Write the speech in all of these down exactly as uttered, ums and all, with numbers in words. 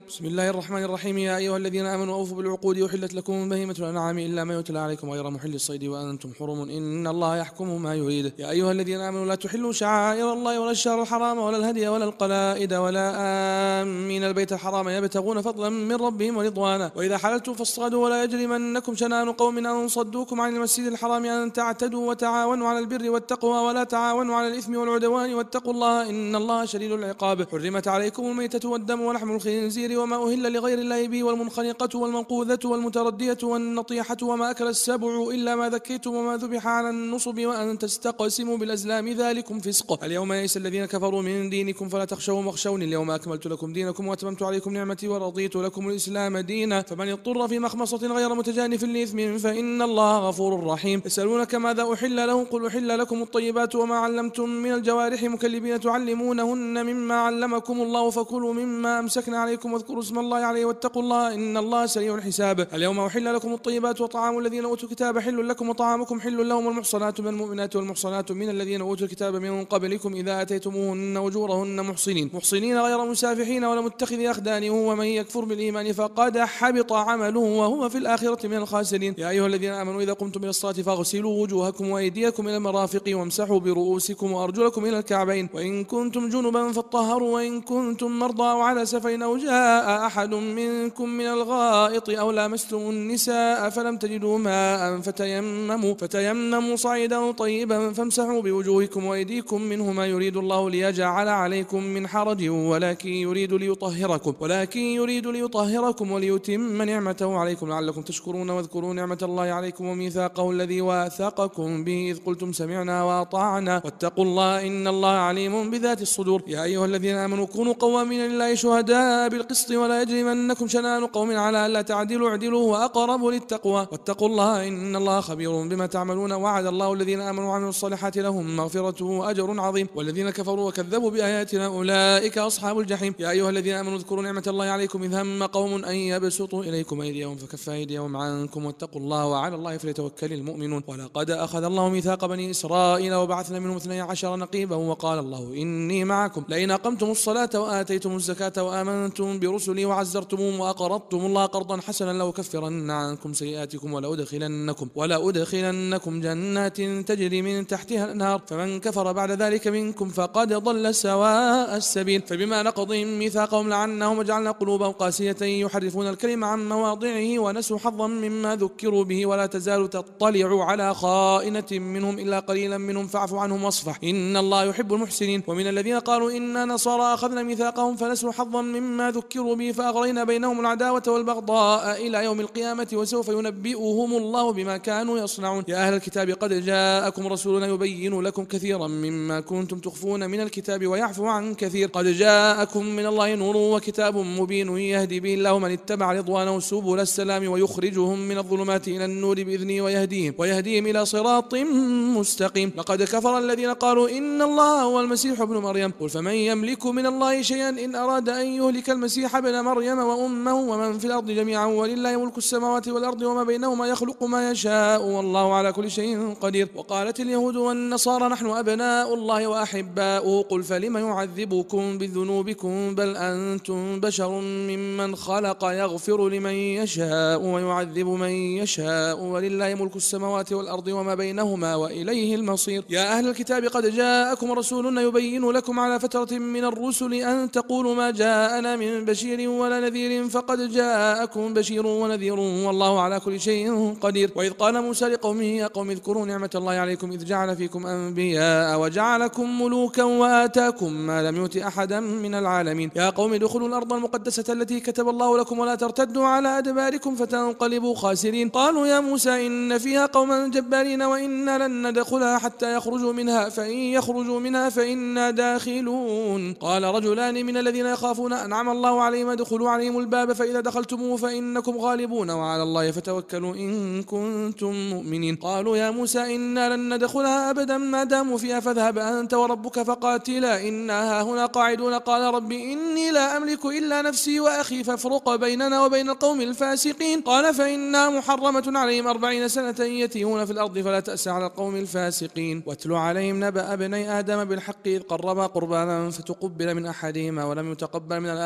بسم الله الرحمن الرحيم. يا أيها الذين آمنوا أوفوا بالعقود، أحلت لكم بهيمة الأنعام إلا ما يتلى عليكم غير محل الصيد وأنتم حرم إن الله يحكم ما يريد. يا أيها الذين آمنوا لا تحلوا شعائر الله ولا الشهر الحرام ولا الهدي ولا القلائد ولا آمين البيت الحرام يبتغون فضلا من ربهم ورضوانا. وإذا حللتم فاصطادوا ولا يجرمنكم شنآن قوم أن صدوكم عن المسجد الحرام أن تعتدوا وتعاونوا على البر والتقوى ولا تعاونوا على الإثم والعدوان واتقوا الله إن الله شديد العقاب. حرمت عليكم الميتة والدم ولحم الخنزير وما أهل لغير الله به والمنخنقة والمنقوذة والمتردية والنطيحة وما أكل السبع إلا ما ذكيتم وما ذبح على النصب وأن تستقسموا بالأزلام ذلكم فسق. اليوم يئس الذين كفروا من دينكم فلا تخشوهم واخشوني اليوم أكملت لكم دينكم وأتممت عليكم نعمتي ورضيت لكم الإسلام دينا فمن اضطر في مخمصة غير متجانف لإثم فإن الله غفور رحيم. يسألونك ماذا أحل لهم قل أحل لكم الطيبات وما علمتم من الجوارح مكلبين تعلمونهن مما علمكم الله فكلوا مما أمسكنا عليكم واذكروا اسم الله عليه واتقوا الله إن الله سريع الحساب. اليوم أحل لكم الطيبات وطعام الذين أوتوا الكتاب حل لكم وطعامكم حل لهم والمحصنات من المؤمنات والمحصنات من الذين أوتوا الكتاب من قبلكم إذا أتيتموهن أجورهن محصنين محصنين غير مسافحين ولا متخذي أخدان ومن يكفر بالإيمان فقد حبط عمله وهو في الآخرة من الخاسرين. يا أيها الذين آمنوا إذا قمتم إلى الصلاة فاغسلوا وجوهكم وأيديكم إلى المرافق وامسحوا برؤوسكم وأرجلكم إلى الكعبين وإن كنتم جنبا فاطهروا وإن كنتم مرضى وعلى سفر أو جاء أحد منكم من الغائط أو لامستم النساء فلم تجدوا ماء فتيمموا فتيمموا صعيدا طيبا فامسحوا بوجوهكم وأيديكم منه ما يريد الله ليجعل عليكم من حرج ولكن يريد ليطهركم ولكن يريد ليطهركم وليتم نعمته عليكم لعلكم تشكرون. واذكروا نعمة الله عليكم وميثاقه الذي واثقكم به إذ قلتم سمعنا وأطعنا واتقوا الله إن الله عليم بذات الصدور. يا أيها الذين آمنوا كونوا قوامين لله شهداء بالقسط ولا يجرمنكم شنآن قوم على ألا تعدلوا اعدلوا وأقرب للتقوى واتقوا الله إن الله خبير بما تعملون. وعد الله الذين آمنوا وعملوا الصالحات لهم مغفرة وأجر عظيم والذين كفروا وكذبوا بآياتنا أولئك أصحاب الجحيم. يا أيها الذين آمنوا اذكروا نعمة الله عليكم إذ هم قوم أن يبسطوا إليكم أيديهم فكف أيديهم عنكم واتقوا الله وعلى الله فليتوكل المؤمنون. ولقد أخذ الله ميثاق بني إسرائيل وبعثنا منهم اثني عشر نقيبا وقال الله إني معكم لئن أقمتم الصلاة وآتيتم الزكاة وآمنتم برسلي وعزرتموهم وأقرضتم الله قرضا حسنا لأكفرن عنكم سيئاتكم ولأدخلنكم ولأدخلنكم جنات تجري من تحتها الأنهار فمن كفر بعد ذلك منكم فقد ضل سواء السبيل. فبما نقضهم ميثاقهم لعناهم وجعلنا قلوبهم قاسية يحرفون الكلم عن مواضعه ونسوا حظا مما ذكروا به ولا تزال تطلع على خائنة منهم إلا قليلا منهم فاعف عنهم واصفح إن الله يحب المحسنين. ومن الذين قالوا إنا نصارى أخذنا ميثاقهم فنسوا حظا مما ذكروا به فأغرينا بينهم العداوة والبغضاء إلى يوم القيامة وسوف ينبئهم الله بما كانوا يصنعون. يا أهل الكتاب قد جاءكم رسولنا يبين لكم كثيرا مما كنتم تخفون من الكتاب ويعفو عن كثير قد جاءكم من الله نور وكتاب مبين يهدي به الله من اتبع رضوانه سبل السلام ويخرجهم من الظلمات إلى النور بإذنه ويهديهم ويهديهم إلى صراط مستقيم. لقد كفر الذين قالوا إن الله هو المسيح ابن مريم قل فمن يملك من الله شيئا إن أراد أن يهلك المسيح ابن مريم وأمه ومن في الأرض جميعا ولله ملك السماوات والأرض وما بينهما يخلق ما يشاء والله على كل شيء قدير. وقالت اليهود والنصارى نحن أبناء الله وأحباؤه قل فلم يعذبكم بذنوبكم بل أنتم بشر ممن خلق يغفر لمن يشاء ويعذب من يشاء ولله ملك السماوات والأرض وما بينهما وإليه المصير. يا أهل الكتاب قد جاءكم رسولنا يبين لكم على فترة من الرسل أن تقولوا ما جاءنا من بشير ولا نذير فقد جاءكم بشير ونذير والله على كل شيء قدير. وإذ قال موسى لقومه يا قوم اذكروا نعمة الله عليكم إذ جعل فيكم أنبياء وجعلكم ملوكا وآتاكم ما لم يؤت أحدا من العالمين. يا قوم ادخلوا الأرض المقدسة التي كتب الله لكم ولا ترتدوا على أدباركم فتنقلبوا خاسرين. قالوا يا موسى إن فيها قوما جبارين وإنا لن ندخلها حتى يخرجوا منها فإن يخرجوا منها فإنا داخلون. قال رجلان من الذين يخافون أنعم الله عليهم ادخلوا عليهم الباب فإذا دخلتموه فإنكم غالبون وعلى الله فتوكلوا إن كنتم مؤمنين. قالوا يا موسى إنا لن ندخلها أبدا ما داموا فيها فاذهب أنت وربك فقاتلا إنا هنا قاعدون. قال رب إني لا أملك إلا نفسي وأخي فافرق بيننا وبين القوم الفاسقين. قال فإنها محرمة عليهم أربعين سنة يتيهون في الأرض فلا تأس على القوم الفاسقين. واتل عليهم نبأ ابني آدم بالحق إذ قربا قربانا فتقبل من أحدهما ولم يتقبل من الآخر قال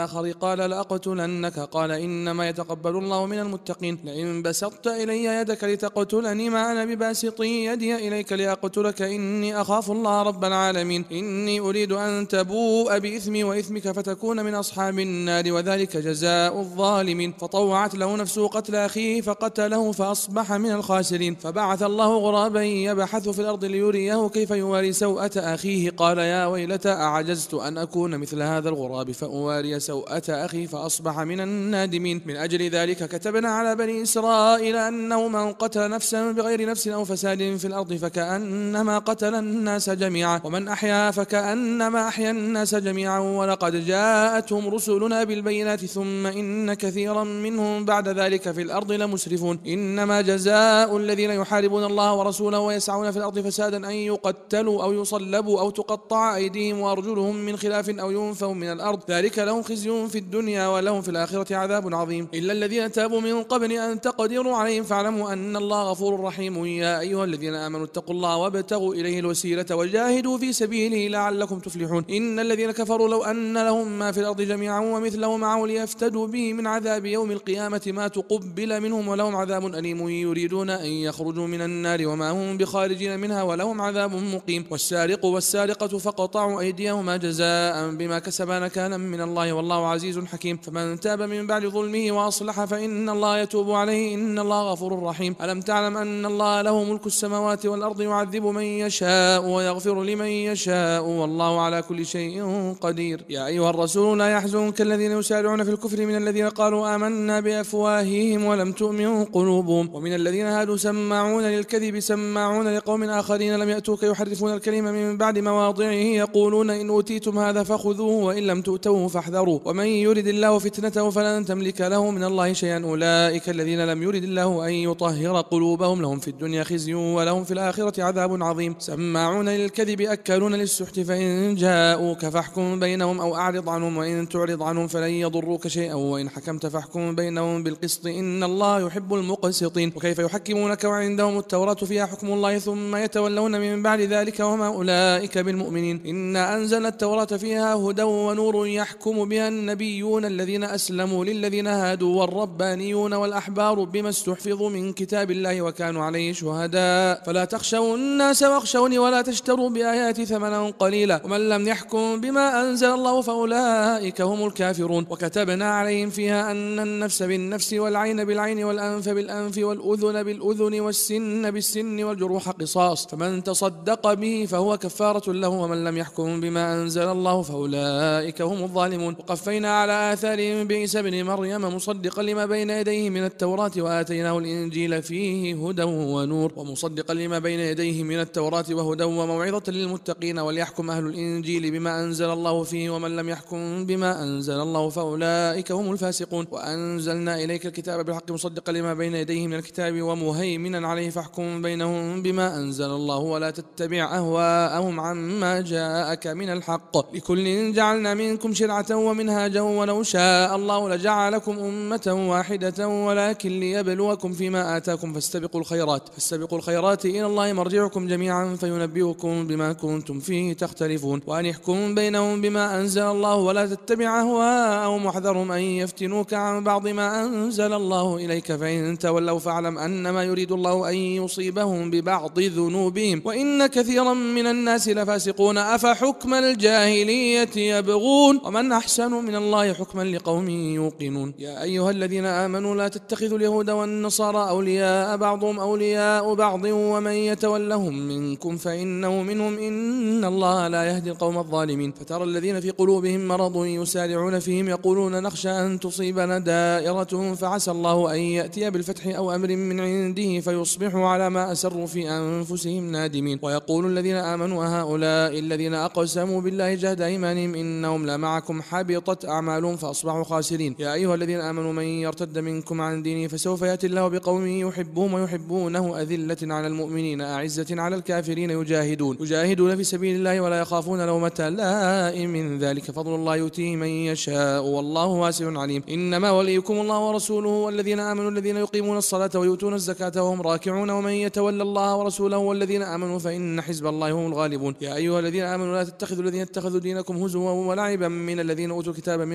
قال لأقتلنك قال إنما يتقبل الله من المتقين لئن بسطت إلي يدك لتقتلني ما أنا بباسط يدي إليك لأقتلك إني أخاف الله رب العالمين إني أريد أن تبوء بإثمي وإثمك فتكون من أصحاب النار وذلك جزاء الظالمين. فطوعت له نفسه قتل أخيه فقتله فأصبح من الخاسرين. فبعث الله غرابا يبحث في الأرض ليريه كيف يواري سوءة أخيه قال يا ويلتى أعجزت أن أكون مثل هذا الغراب فأواري سوءة أخي فأصبح من النادمين. من أجل ذلك كتبنا على بني إسرائيل أنه من قتل نفسا بغير نفس أو فساد في الأرض فكأنما قتل الناس جميعا ومن أحيا فكأنما أحيا الناس جميعا ولقد جاءتهم رسلنا بالبينات ثم إن كثيرا منهم بعد ذلك في الأرض لمسرفون. إنما جزاء الذين يحاربون الله ورسوله ويسعون في الأرض فسادا أن يقتلوا أو يصلبوا أو تقطع أيديهم وأرجلهم من خلاف أو ينفوا من الأرض ذلك لهم خزي في الدنيا ولهم في الآخرة عذاب عظيم. إلا الذين تابوا من قبل أن تقدروا عليهم فاعلموا أن الله غفور رحيم. يا أيها الذين آمنوا اتقوا الله وابتغوا إليه الوسيلة وجاهدوا في سبيله لعلكم تفلحون. إن الذين كفروا لو أن لهم ما في الأرض جميعا ومثله معه ليفتدوا به من عذاب يوم القيامة ما تقبل منهم ولهم عذاب أليم. يريدون أن يخرجوا من النار وما هم بخارجين منها ولهم عذاب مقيم. والسارق والسارقة فقطعوا أيديهما جزاء بما كسبا نكالا من الله والله عزيز حكيم. فمن تاب من بعد ظلمه وأصلح فإن الله يتوب عليه إن الله غفور رحيم. ألم تعلم أن الله له ملك السماوات والأرض يعذب من يشاء ويغفر لمن يشاء والله على كل شيء قدير. يا أيها الرسول لا يحزنك الذين يسارعون في الكفر من الذين قالوا آمنا بأفواههم ولم تؤمن قلوبهم ومن الذين هادوا سماعون للكذب سماعون لقوم آخرين لم يأتوك يحرفون الكلمة من بعد مواضعه يقولون إن أوتيتم هذا فخذوه وإن لم تؤتوه فاحذروا ومن يرد الله فتنته فلن تملك له من الله شيئا. أولئك الذين لم يرد الله أن يطهر قلوبهم لهم في الدنيا خزي ولهم في الآخرة عذاب عظيم. سماعون للكذب أكالون للسحت فإن جاءوك فاحكم بينهم أو أعرض عنهم وإن تعرض عنهم فلن يضروك شيئا وإن حكمت فاحكم بينهم بالقسط إن الله يحب المقسطين. وكيف يحكمونك وعندهم التوراة فيها حكم الله ثم يتولون من بعد ذلك وما أولئك بالمؤمنين. إنا أنزلنا التوراة فيها هدى ونور يحكم بها النبيون الذين أسلموا للذين هادوا والربانيون والأحبار بما استحفظوا من كتاب الله وكانوا عليه شهداء فلا تخشوا الناس واخشوني ولا تشتروا بآياتي ثمنا قليلا ومن لم يحكم بما أنزل الله فأولئك هم الكافرون. وكتبنا عليهم فيها أن النفس بالنفس والعين بالعين والأنف بالأنف والأذن بالأذن والسن بالسن والجروح قصاص فمن تصدق به فهو كفارة له ومن لم يحكم بما أنزل الله فأولئك هم الظالمون. وقفينا على آثارهم بعيسى ابن مريم مصدقا لما بين يديه من التوراة وآتيناه الإنجيل فيه هدى ونور ومصدقا لما بين يديه من التوراة وهدى وموعظة للمتقين وليحكم أهل الإنجيل بما أنزل الله فيه ومن لم يحكم بما أنزل الله فأولئك هم الفاسقون. وأنزلنا إليك الكتاب بالحق مصدقا لما بين يديه من الكتاب ومهيمنا عليه فاحكم بينهم بما أنزل الله ولا تتبع أهواءهم عما جاءك من الحق لكل جعلنا منكم شرعة ومنهاجا ولو شاء الله لجعلكم أمة واحدة ولكن ليبلوكم فيما آتاكم فاستبقوا الخيرات فاستبقوا الخيرات إلى الله مرجعكم جميعا فينبئكم بما كنتم فيه تختلفون. وأن يحكم بينهم بما أنزل الله ولا تتبع أهواءهم واحذرهم أن يفتنوك عن بعض ما أنزل الله إليك فإن تولوا فاعلم أنما يريد الله أن يصيبهم ببعض ذنوبهم وإن كثيرا من الناس لفاسقون. أفحكم الجاهلية يبغون ومن أحسن من الله حكما لقوم يوقنون. يا أيها الذين آمنوا لا تتخذوا اليهود والنصارى أولياء بعضهم أولياء بعض ومن يتولهم منكم فإنه منهم إن الله لا يهدي القوم الظالمين. فترى الذين في قلوبهم مرض يسارعون فيهم يقولون نخشى أن تصيبنا دائرة فعسى الله أن يأتي بالفتح أو أمر من عنده فيصبحوا على ما أسروا في أنفسهم نادمين. ويقول الذين آمنوا هؤلاء الذين أقسموا بالله جهد أيمانهم إنهم لمعكم حبطت أعمالهم فأصبحوا خاسرين. يا أيها الذين آمنوا من يرتد منكم عن دينه فسوف يأتي الله بقوم يحبهم ويحبونه أذلة على المؤمنين أعزة على الكافرين يجاهدون يجاهدون في سبيل الله ولا يخافون لومة لائم من ذلك فضل الله يؤتيه من يشاء والله واسع عليم. إنما وليكم الله ورسوله والذين آمنوا الذين يقيمون الصلاة ويؤتون الزكاة وهم راكعون ومن يتولى الله ورسوله والذين آمنوا فإن حزب الله هم الغالبون. يا أيها الذين آمنوا لا تتخذوا الذين اتخذوا دينكم هزوا ولعبا من الذين أوتوا الكتاب من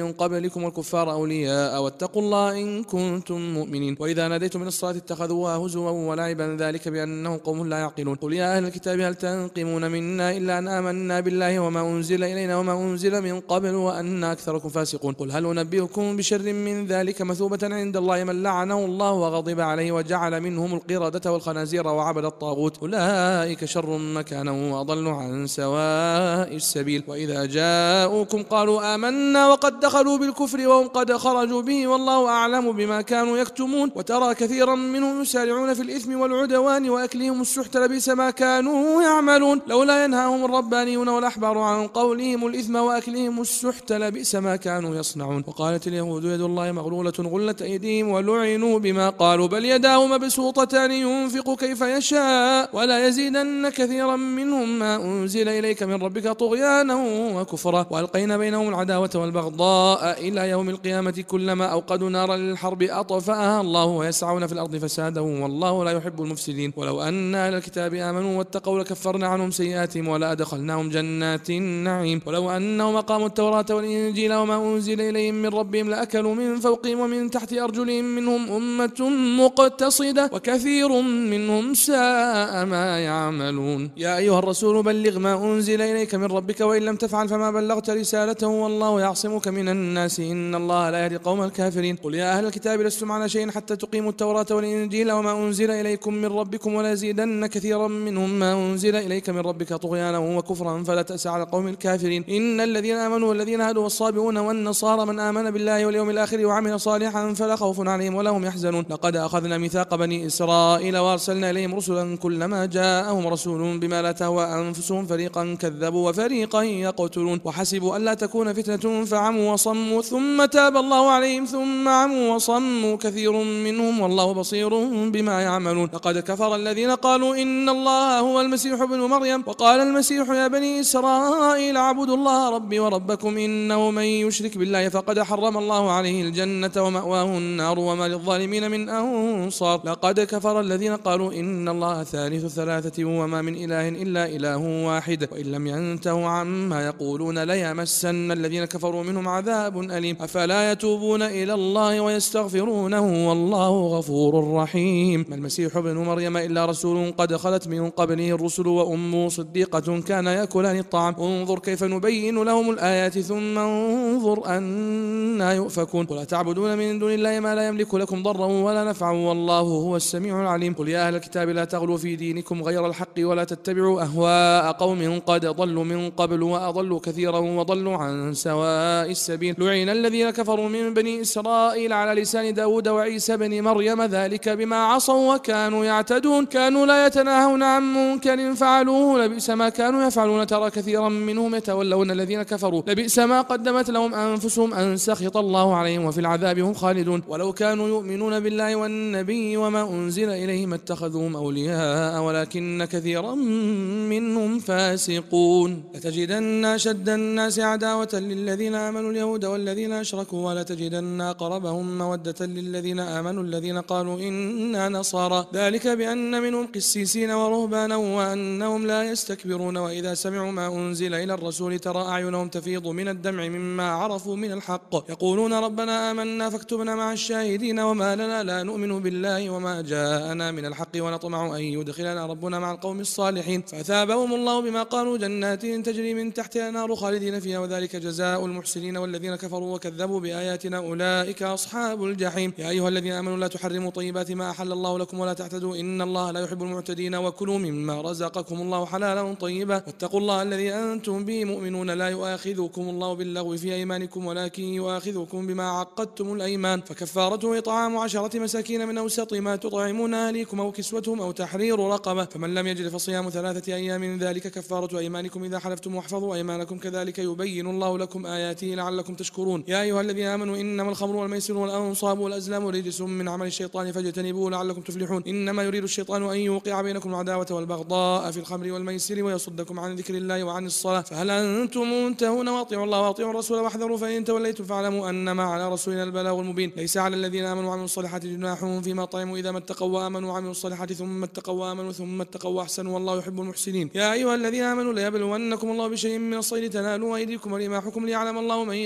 من قبلكم والكفار أولياء واتقوا الله إن كنتم مؤمنين. وإذا ناديتم من الصلاة اتخذوها هزوا ولعبا ذلك بأنهم قوم لا يعقلون. قل يا أهل الكتاب هل تنقمون منا إلا أن آمنا بالله وما أنزل إلينا وما أنزل من قبل وأن أكثركم فاسقون. قل هل أنبئكم بشر من ذلك مثوبة عند الله من لعنه الله وغضب عليه وجعل منهم القردة والخنازير وعبد الطاغوت أولئك شر مكانا وأضل عن سواء السبيل. وإذا جاءوكم قالوا آمنا وقد دخلوا بالكفر وهم قد خرجوا به والله أعلم بما كانوا يكتمون. وترى كثيرا منهم يسارعون في الإثم والعدوان وأكلهم السحت لبئس ما كانوا يعملون. لولا ينهاهم الربانيون والأحبار عن قولهم الإثم وأكلهم السحت لبئس ما كانوا يصنعون. وقالت اليهود يد الله مغلولة غلت أيديهم ولعنوا بما قالوا بل يداه مبسوطتان ينفق كيف يشاء ولا يزيدن كثيرا منهم ما أنزل إليك من ربك طغيانا وكفرا وألقينا بينهم العداوة والبغضاء إلى يوم القيامة كلما أوقدوا نارا للحرب أطفأها الله ويسعون في الأرض فسادا والله لا يحب المفسدين. ولو أن أهل الكتاب آمنوا واتقوا لكفرنا عنهم سيئاتهم ولا أدخلناهم جنات النعيم. ولو أنهم أقاموا التوراة والإنجيل وما أنزل إليهم من ربهم لأكلوا من فوقهم ومن تحت أرجلهم منهم أمة مقتصدة وكثير منهم ساء ما يعملون. يا أيها الرسول بلغ ما أنزل إليك من ربك وإن لم تفعل فما بلغت رسالته والله يعصمك من الناس إن الله لا يهدي القوم الكافرين. قل يا أهل الكتاب لستم على شيء حتى تقيموا التوراة والإنجيل وما أنزل إليكم من ربكم ولا يزيدن كثيرا منهم ما أنزل إليك من ربك طغيانا وكفرا فلا تأس على القوم الكافرين. إن الذين آمنوا والذين هادوا والصابئون والنصارى من آمن بالله واليوم الآخر وعمل صالحا فلا خوف عليهم ولا هم يحزنون. لقد أخذنا ميثاق بني إسرائيل وأرسلنا إليهم رسلا كلما جاءهم رسول بما لا تهوى أنفسهم فريقا كذبوا وفريقا يقتلون وحسبوا ألا تكون فتنة فعموا وصموا ثم تاب الله عليهم ثم عموا وصموا كثير منهم والله بصير بما يعملون. لقد كفر الذين قالوا إن الله هو المسيح ابن مريم وقال المسيح يا بني إسرائيل اعبدوا الله ربي وربكم إنه من يشرك بالله فقد حرم الله عليه الجنة ومأواه النار وما للظالمين من أنصار. لقد كفر الذين قالوا إن الله ثالث ثلاثة وما من إله إلا إله واحد وإن لم ينتهوا عما يقولون ليمسن الذين كفروا منهم عذاب أليم. أفلا يتوبون إلى الله ويستغفرونه والله غفور رحيم. ما المسيح ابن مريم إلا رسول قد خلت من قبله الرسل وأمه صديقة كان يأكلان الطعام انظر كيف نبين لهم الآيات ثم انظر أنا يؤفكون. قل أتعبدون من دون الله ما لا يملك لكم ضرا ولا نفعا والله هو السميع العليم. قل يا أهل الكتاب لا تغلوا في دينكم غير الحق ولا تتبعوا أهواء قوم قد ضلوا من قبل وأضلوا كثيرا وضلوا عن سواء السبيل. لعن الذين كفروا من بني إسرائيل على لسان داود وعيسى بن مريم ذلك بما عصوا وكانوا يعتدون كانوا لا يتناهون عن منكر فعلوه لبئس ما كانوا يفعلون. ترى كثيرا منهم يتولون الذين كفروا لبئس ما قدمت لهم أنفسهم أن سخط الله عليهم وفي العذاب هم خالدون. ولو كانوا يؤمنون بالله والنبي وما أنزل إليهم اتخذوهم أولياء ولكن كثيرا منهم فاسقون. لتجدن أشد الناس عداوة للذين آمنوا اليهود والذين أشركوا ولا تجدن أقربهم مودة للذين آمنوا الذين قالوا إنا نصارى ذلك بأن منهم قسيسين ورهبانا وأنهم لا يستكبرون. وإذا سمعوا ما أنزل إلى الرسول ترى أعينهم تفيض من الدمع مما عرفوا من الحق يقولون ربنا آمنا فاكتبنا مع الشاهدين وما لنا لا نؤمن بالله وما جاءنا من الحق ونطمع أن يدخلنا ربنا مع القوم الصالحين فأثابهم الله بما قالوا جنات تجري من تحتها نار خالدين فيها وذلك جزاء المحسنين. والذين كفروا وكذبوا بآياتنا أولئك أصحاب الجحيم. يا أيها الذين آمنوا لا تحرموا طيبات ما أحل الله لكم ولا تعتدوا إن الله لا يحب المعتدين وكلوا مما رزقكم الله حلالا طيبا واتقوا الله الذي أنتم به مؤمنون. لا يؤاخذكم الله باللغو في أيمانكم ولكن يؤاخذكم بما عقدتم الأيمان فكفارته إطعام عشرة مساكين من أوسط ما تطعمون أهليكم أو كسوتهم أو تحرير رقبة فمن لم يجد فصيام ثلاثة أيام من ذلك كفارة أيمانكم إذا حلفتم واحفظوا أيمانكم كذلك يبين الله لكم آياته لعلكم تشكرون. يا أيها الذين آمنوا إنما الخمر والميسر والأنصاب والأزلام رجس من عمل الشيطان فاجتنبوه لعلكم تفلحون. إنما يريد الشيطان أن يوقع بينكم العداوة والبغضاء في الخمر والميسر ويصدكم عن ذكر الله وعن الصلاة فهل أنتم منتهون واطيعوا الله واطيعوا الرسول واحذروا فإن توليتم فاعلموا أنما على رسولنا البلاغ المبين. ليس على الذين آمنوا وعملوا الصالحات جناح فيما طعموا إذا ما اتقوا وآمنوا وعملوا الصالحات ثم اتقوا وآمنوا ثم اتقوا وأحسنوا والله يحب المحسنين. يا أيها الذين آمنوا ليبلونكم الله بشيء من الصيد تنالوا أيديكم ورماحكم ليعلم الله من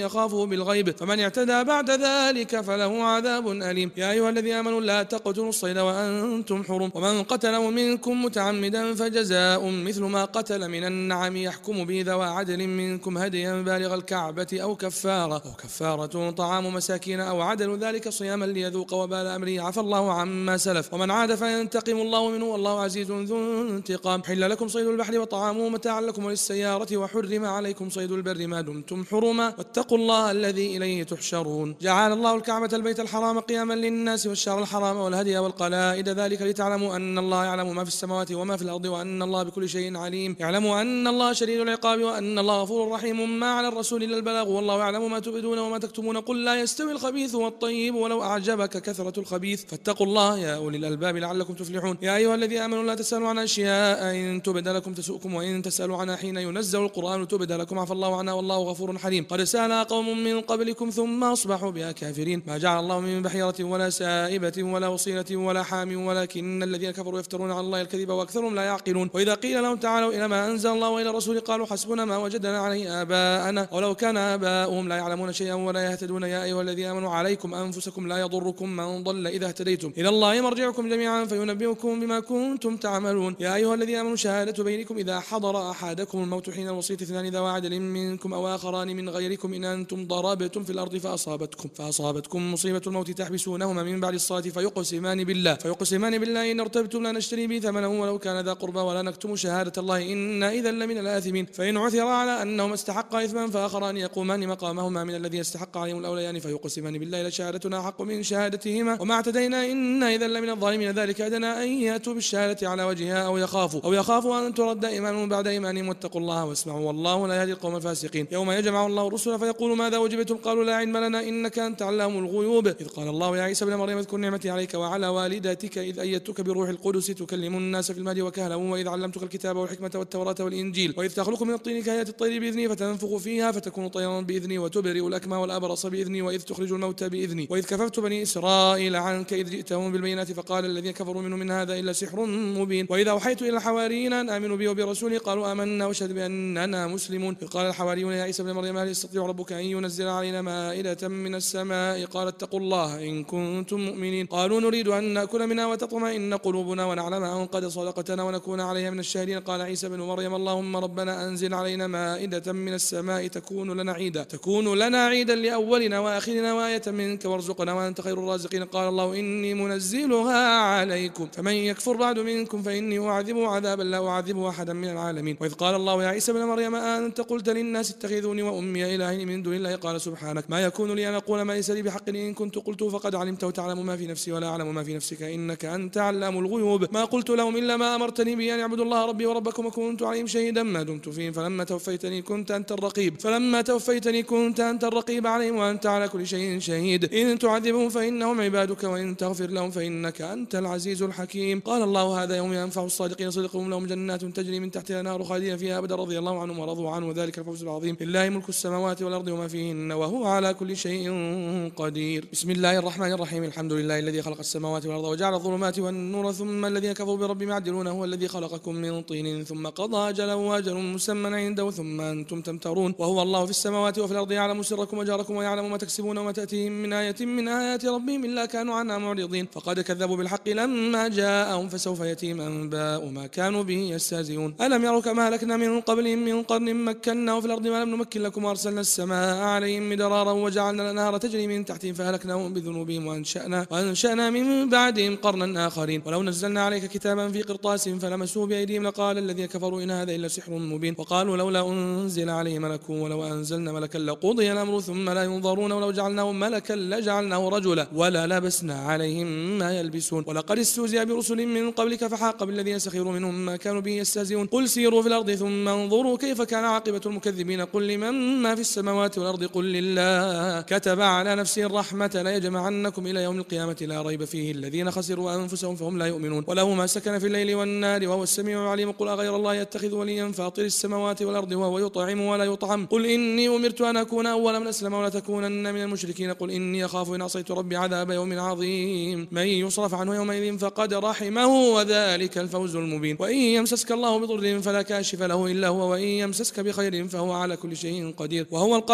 يخافه بالغيب، فمن اعتدى بعد ذلك فله عذاب أليم. يا أيها الذين آمنوا لا تقتلوا الصيد وأنتم حرم، ومن قتله منكم متعمدا فجزاء مثل ما قتل من النعم يحكم به ذوى عدل منكم هديا بالغ الكعبة أو كفارة أو كفارة طعام مساكين أو عدل ذلك صياما ليذوق وبال أمره، عفى الله عما سلف، ومن عاد فينتقم الله منه والله عزيز ذو انتقام. حل لكم صيد البحر وطعامه متاعا لكم وللسيارة، وحرم عليكم صيد البر ما دمتم حرما، واتقوا الله الذي إليه تحشرون. جعل الله الكعبة البيت الحرام قياما للناس والشهر الحرام والهدي والقلائد، ذلك لتعلموا أن الله يعلم ما في السماوات وما في الأرض وأن الله بكل شيء عليم. يعلموا أن الله شديد العقاب وأن الله غفور رحيم. ما على الرسول إلا البلاغ والله يعلم ما تبدون وما تكتمون. قل لا يستوي الخبيث والطيب ولو أعجبك كثرة الخبيث، فاتقوا الله يا أولي الألباب لعلكم تفلحون. يا أيها الذين آمنوا لا تسألوا عن أشياء إن تبد لكم تسؤكم وإن تسألوا عنها حين ينزل القرآن تبد لكم عفى الله عنها والله غفور حليم. قد سألها قوم من قبلكم ثم أصبحوا بها كافرين. ما جعل الله من بحيرة ولا سائبة ولا وصيلة ولا حام ولكن الذين كفروا يفترون على الله الكذب وأكثرهم لا يعقلون. وإذا قيل لهم تعالوا إلى ما أنزل الله وإلى الرسول قالوا حسبنا ما وجدنا عليه آباءنا ولو كان آباؤهم لا يعلمون شيئا ولا يهتدون. يا أيها الذين آمنوا عليكم أنفسكم لا يضركم من ضل إذا اهتديتم إلى الله مرجعكم جميعا فينبئكم بما كنتم تعملون. يا أيها الذين آمنوا شهادة بينكم إذا حضر أحدكم الموت حين الوصية اثنان ذوى عدل منكم أو آخران من غيركم إن أنتم ضربتم في الأرض فأصابتكم فأصابتكم مصيبة الموت تحبسونهما من بعد الصلاة فيقسمان بالله فيقسمان بالله إن ارتبتم لا نشتري به ثمنا ولو كان ذا قربى ولا نكتم شهادة الله إنا إذا لمن الآثمين. فإن عثر على أنهما استحقا إثما فآخران يقومان مقامهما من الذي يستحق عليهم الأوليان فيقسمان بالله لشهادتنا حق من شهادتهما وما اعتدينا إنا إذا لمن الظالمين. ذلك أدنى أن يأتوا بالشهادة على وجهها أو يخافوا أو يخافوا أن ترد إيمان بعد إيمانهم واتقوا الله واسمعوا والله لا يهدي القوم الفاسقين. يوم يجمع الله الرسل فيقول ماذا وجبتم قالوا لا علم لنا إنك أنت علام الغيوب. إذ قال الله يا عيسى ابن مريم اذكر نعمتي عليك وعلى والدتك إذ أيدتك بروح القدس تكلم الناس في المهد وكهلا وإذ علمتك الكتاب والحكمة والتوراة والإنجيل وإذ تخلق من الطين كهيئة الطير بإذني فتنفخ فيها فتكون طيرا بإذني وتبرئ الأكمى والأبرص بإذني وإذ تخرج الموتى بإذني وإذ كففت بني إسرائيل عنك إذ جئتهم بالبينات فقال الذين كفروا منهم من هذا إلا سحر مبين. وإذا أوحيت إلى الحواريين أن آمنوا بي وبرسولي قالوا آمنا واشهد بأننا مسلمون. إذ قال الحواريون يا عيسى ابن مريم هل يستطيع ربك أن ينزل علينا مائدة من السماء قال اتقوا الله إن كنتم مؤمنين. قالوا نريد أن نأكل منها وتطمئن قلوبنا ونعلم أن قد صدقتنا ونكون عليها من الشاهدين. قال عيسى بن مريم اللهم ربنا أنزل علينا مائدة من السماء تكون لنا عيدا تكون لنا عيدا لأولنا وآخرنا وآية منك وارزقنا وأنت خير الرازقين. قال الله إني منزلها عليكم فمن يكفر بعد منكم فإني أعذبه عذابا لا أعذبه أحدا من العالمين. وإذ قال الله يا عيسى بن مريم أنت قلت للناس اتخذوني وأمي إلهين من دون الله قال سبحانك ما يكون لي أن أقول ما ليس لي بحق إن كنت قلته فقد علمت وتعلم ما في نفسي ولا أعلم ما في نفسك إنك أنت علام الغيوب. ما قلت لهم إلا ما أمرتني به أن اعبدوا الله ربي وربكم وكنت عليهم شهيدا ما دمت فيهم فلما توفيتني كنت أنت الرقيب فلما توفيتني كنت أنت الرقيب عليهم وأنت على كل شيء شهيد. إن تعذبهم فإنهم عبادك وإن تغفر لهم فإنك أنت العزيز الحكيم. قال الله هذا يوم ينفع الصادقين صدقهم لهم جنات تجري من تحتها الأنهار خالدين فيها أبدا رضي الله عنهم ورضوا عنه وذلك الفوز العظيم. لله ملك السماوات والأرض وما فيهن وهو على كل شيء قدير. بسم الله الرحمن الرحيم. الحمد لله الذي خلق السماوات والأرض وجعل الظلمات والنور ثم الذين كفروا بربهم يعدلون هو الذي خلقكم من طين ثم قضى أجلا وأجل مسمى عنده ثم أنتم تمترون. وهو الله في السماوات وفي الأرض يعلم سركم وجهركم ويعلم ما تكسبون وما تأتيهم من آية من آيات ربهم إلا كانوا عنها معرضين. فقد كذبوا بالحق لما جاءهم فسوف يأتيهم أنباء ما كانوا به يستهزئون. ألم يروا كما أهلكنا من قبلهم من قرن مكناه في الأرض ما لم نمكن لكم وأرسلنا السماء عليهم مدرارا وجعلنا الأنهار تجري من تحتهم فأهلكناهم بذنوبهم وأنشأنا وأنشأنا من بعدهم قرنا آخرين. ولو نزلنا عليك كتابا في قرطاس فلمسوه بأيديهم لقال الذين كفروا إن هذا إلا سحر مبين. وقالوا لولا أنزل عليه ملك ولو أنزلنا ملكا لقضي الأمر ثم لا ينظرون ولو جعلناه ملكا لجعلناه رجلا ولا لبسنا عليهم ما يلبسون. ولقد استهزئ برسل من قبلك فحاق بالذين سخروا منهم ما كانوا به يستهزئون. قل سيروا في الأرض ثم انظروا كيف كان عاقبة المكذبين. قل لمن ما في السماوات والأرض قل لله كتب على نفسه الرحمة لا يجمعنكم إلى يوم القيامة لا ريب فيه الذين خسروا أنفسهم فهم لا يؤمنون. وله ما سكن في الليل والنار وهو السميع العليم. قل أغير الله يتخذ وليا فاطر السماوات والأرض وهو يطعم ولا يطعم. قل إني أمرت أن أكون أول من أسلم ولا تكونن من المشركين. قل إني أخاف إن عصيت ربي عذاب يوم عظيم. من يصرف عنه يومئذ فقد رحمه وذلك الفوز المبين. وإن يمسسك الله بضر فلا كاشف له إلا هو وإن يمسسك بخير فهو على كل شيء قدير. وهو القادر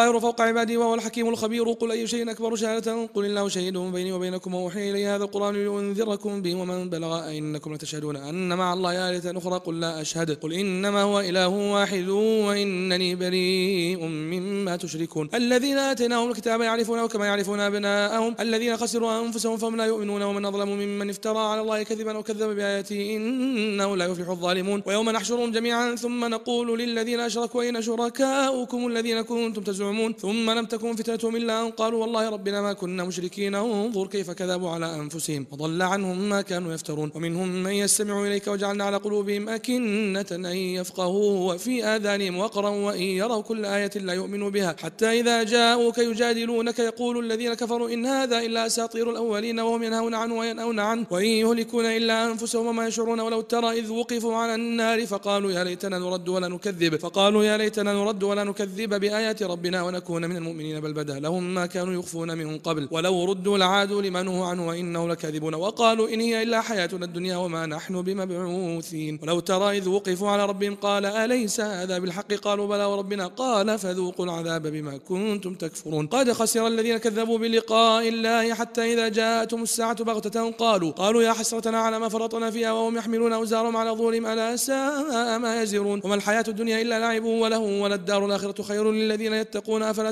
القاهر فوق عباده وهو الحكيم الخبير. قل أي شيء أكبر شهادة قل الله شهيد بيني وبينكم وأوحي إلي هذا القرآن لينذركم به ومن بلغ أئنكم لتشهدون أن مع الله آلهة أخرى قل لا أشهد قل إنما هو إله واحد وإنني بريء مما تشركون. الذين آتيناهم الكتاب يعرفونه كما يعرفون أبناءهم الذين خسروا أنفسهم فهم لا يؤمنون ومن أظلم ممن افترى على الله كذبا وكذب بآياته إنه لا يفلح الظالمون. ويوم نحشرهم جميعا ثم نقول للذين أشركوا أين شركاؤكم الذين كنتم تزعمون ثم لم تكن فتنتهم إلا أن قالوا والله ربنا ما كنا مشركين انظر كيف كذبوا على أنفسهم وضل عنهم ما كانوا يفترون. ومنهم من يستمع إليك وجعلنا على قلوبهم أكنة أن يفقهوا وفي آذانهم وقرا وإن يروا كل آية لا يؤمنوا بها حتى إذا جاءوك يجادلونك يقول الذين كفروا إن هذا إلا أساطير الأولين وهم ينهون عنه وينأون عنه وإن يهلكون إلا أنفسهم وما يشعرون. ولو ترى إذ وقفوا على النار فقالوا يا ليتنا نرد ولا نكذب فقالوا يا ليتنا نرد ولا نكذب بآيات ربنا ونكون من المؤمنين بل بدا لهم ما كانوا يخفون من قبل ولو ردوا لعادوا لما نهوا عنه وإنه لكاذبون. وقالوا إن هي إلا حياتنا الدنيا وما نحن بمبعوثين. ولو ترى إذ وقفوا على ربهم قال أليس هذا بالحق قالوا بلى وربنا قال فذوقوا العذاب بما كنتم تكفرون. قد خسر الذين كذبوا بلقاء الله حتى إذا جاءتهم الساعة بغتة قالوا قالوا يا حسرتنا على ما فرطنا فيها وهم يحملون أوزارهم على ظهورهم ألا ساء ما يزرون. وما الحياة الدنيا إلا لعب وله وللدار الآخرة خير للذين يتقون أفلا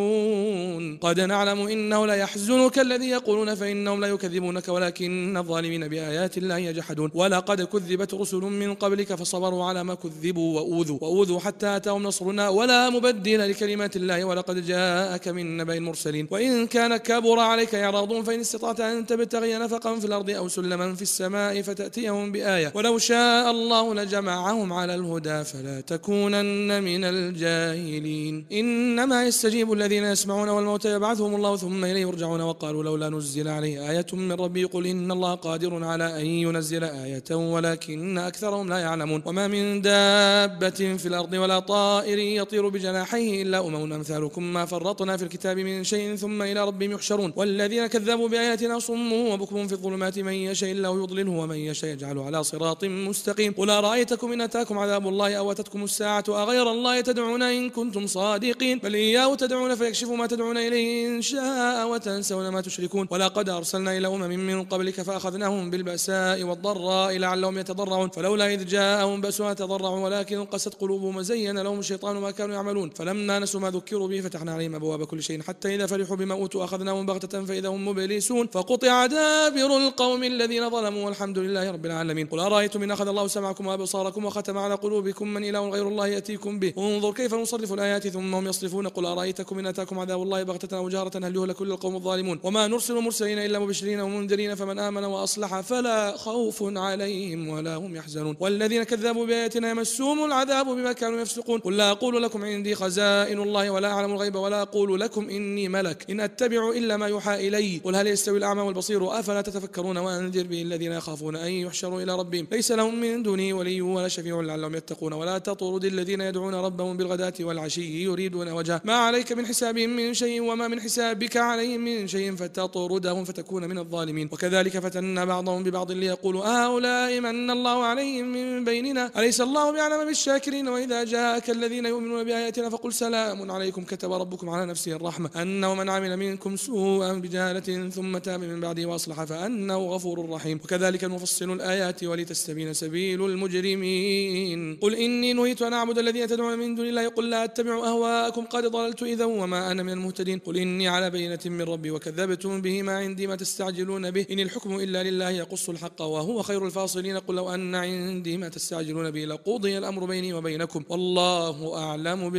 تعقلون. قد نعلم إنه لا يحزنك الذي يقولون فإنهم لا يكذبونك ولكن الظالمين بآيات الله يجحدون. ولقد كذبت رسل من قبلك فصبروا على ما كذبوا وأوذوا وأوذوا حتى أتاهم نصرنا ولا مبدل لكلمات الله ولقد جاءك من نبأ المرسلين. وإن كان كبر عليك إعراضهم فإن استطعت أن تبتغي نفقا في الأرض أو سلما في السماء فتأتيهم بآية ولو شاء الله لجمعهم على الهدى فلا تكونن من الجاهلين. إنما يستجيب الذين يسمعون والموتى يبعثهم الله ثم إليه يرجعون. وقالوا لولا نزل عليه آية من ربي قل إن الله قادر على أن ينزل آية ولكن أكثرهم لا يعلمون. وما من دابة في الأرض ولا طائر يطير بجناحيه إلا أمم أمثالكم ما فرطنا في الكتاب من شيء ثم إلى ربهم يحشرون. والذين كذبوا بآياتنا صم وبكم في الظلمات من يشاء الله يضلله ومن يشاء يجعله على صراط مستقيم. قل أرأيتكم إن أتاكم عذاب الله أو أتتكم الساعة أغير الله تدعون إن كنتم صادقين بل إياه تدعون فيكشف ما تدعون إليه إن شاء وتنسون ما تشركون. ولقد أرسلنا إلى أمم من قبلك فأخذناهم بالبأساء والضراء لعلهم يتضرعون فلولا إذ جاءهم بأسنا تضرعوا ولكن قست قلوبهم وزين لهم الشيطان ما كانوا يعملون فلما نسوا ما ذكروا به فتحنا عليهم أبواب كل شيء حتى إذا فرحوا بما أوتوا أخذناهم بغتة فإذا هم مبلسون فقطع دابر القوم الذين ظلموا والحمد لله رب العالمين. قل أرأيتم إن أخذ الله سمعكم وأبصاركم وختم على قلوبكم من إله غير الله يأتيكم به انظر كيف نصرف الآيات ثم هم يصرفون. قل أرأيتكم إن أتاكم عذاب الله بغتة أو جهرة هل يهلك كل القوم الظالمون. وما نرسل مرسلين إلا مبشرين ومنذرين فمن آمن وأصلح فلا خوف عليهم ولا هم يحزنون. والذين كذبوا بآياتنا يمسهم العذاب بما كانوا يفسقون. قل لا أقول لكم عندي خزائن الله ولا أعلم الغيب ولا أقول لكم إني ملك إن أتبع إلا ما يوحى إلي قل هل يستوي الأعمى والبصير أفلا تتفكرون. وأنذر به الذين يخافون أن يحشروا إلى ربهم ليس لهم من دونه ولي ولا شفيع لعلهم يتقون. ولا تطرد الذين يدعون ربهم بالغداة والعشي يريدون وجهه ما عليك من حسابهم من شيء وما من حسابك عليهم من شيء فتطردهم فتكون من الظالمين. وكذلك فتنا بعضهم ببعض ليقولوا هؤلاء من الله عليهم من بيننا أليس الله بأعلم بالشاكرين. وإذا جاءك الذين يؤمنون بآياتنا فقل سلام عليكم كتب ربكم على نفسه الرحمة أنه من عمل منكم سوءا بجهالة ثم تاب من بعده وأصلح فأنه غفور رحيم. وكذلك نفصل الآيات ولتستبين سبيل المجرمين. قل إني نهيت أن أعبد الذين تدعون من دون الله قل لا أتبع أهواءكم قد ضللت إذا وما أنا من المهتدين. قل إني على بينة من ربي وكذبتم به ما عندي ما تستعجلون به إن الحكم إلا لله يقص الحق وهو خير الفاصلين. قل لو أن عندي ما تستعجلون به لقضي الأمر بيني وبينكم والله أعلم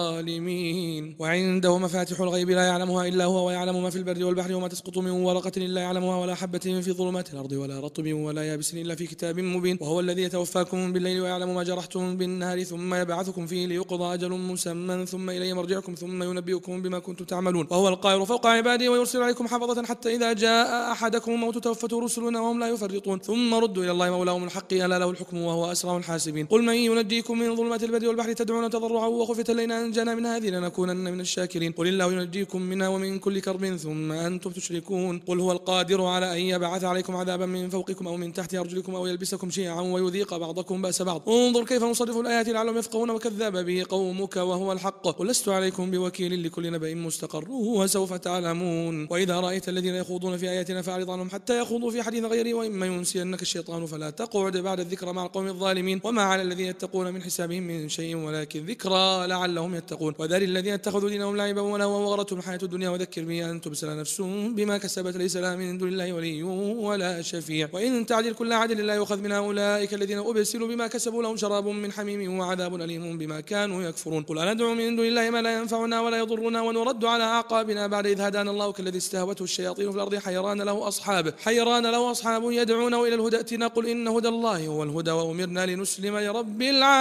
بالظالمين. وعنده مفاتح الغيب لا يعلمها إلا هو ويعلم ما في البر والبحر وما تسقط من ورقة إلا يعلمها ولا حبة في ظلمات الأرض ولا رطب ولا يابس إلا في كتاب مبين. وهو الذي يتوفاكم بالليل ويعلم ما جرحتم بالنهار ثم يبعثكم فيه ليقضى أجل مسمى ثم إليه مرجعكم ثم ينبئكم بما كنتم تعملون. وهو القاهر فوق عباده ويرسل عليكم حفظة حتى إذا جاء أحدكم الموت توفته رسلنا وهم لا يفرطون ثم ردوا إلى الله مولاهم الحق ألا له الحكم وهو أسرع الحاسبين. قل من ينجيكم من ظلمات البر والبحر تدعون تضرعا وخفية لئن أنجانا من هذه لنكونن من الشاكرين. قل الله ينجيكم منها ومن كل كرب ثم أنتم تشركون. قل هو القادر على أن يبعث عليكم عذابا من فوقكم أو من تحت أرجلكم أو يلبسكم شيعا ويذيق بعضكم بأس بعض انظر كيف نصرف الآيات لعلهم يفقهون وكذب به قومك وهو الحق. قل لست عليكم بوكيل، لكل نبأ مستقر وسوف تعلمون. وإذا رأيت الذين يخوضون في آياتنا فأعرض عنهم حتى يخوضوا في حديث غيره، وإما ينسينك الشيطان فلا تقعد بعد الذكرى مع القوم الظالمين. وما على الذين يتقون من حسابهم من شيء ولكن ذكرى لعلهم يتقون. وذر الذين اتخذوا دينهم لعبا ولهوا وغرتهم الحياة الدنيا، وذكر به أن تبصر نفس بما كسبت ليس لها من دون الله ولي ولا شفيع. وإن تعدل كل عدل لا يؤخذ من أولئك الذين أبسلوا بما كسبوا لهم شراب من حميم وعذاب أليم بما كانوا يكفرون. قل أندعو من دون الله ما لا ينفعنا ولا يضرنا ونرد على أعقابنا بعد إذ هدانا الله كالذي استهوته الشياطين في الأرض حيران له أصحاب حيران له أصحاب يدعونه إلى الهدى ائتنا قل إن هدى الله هو الهدى وأمرنا لنسلم لرب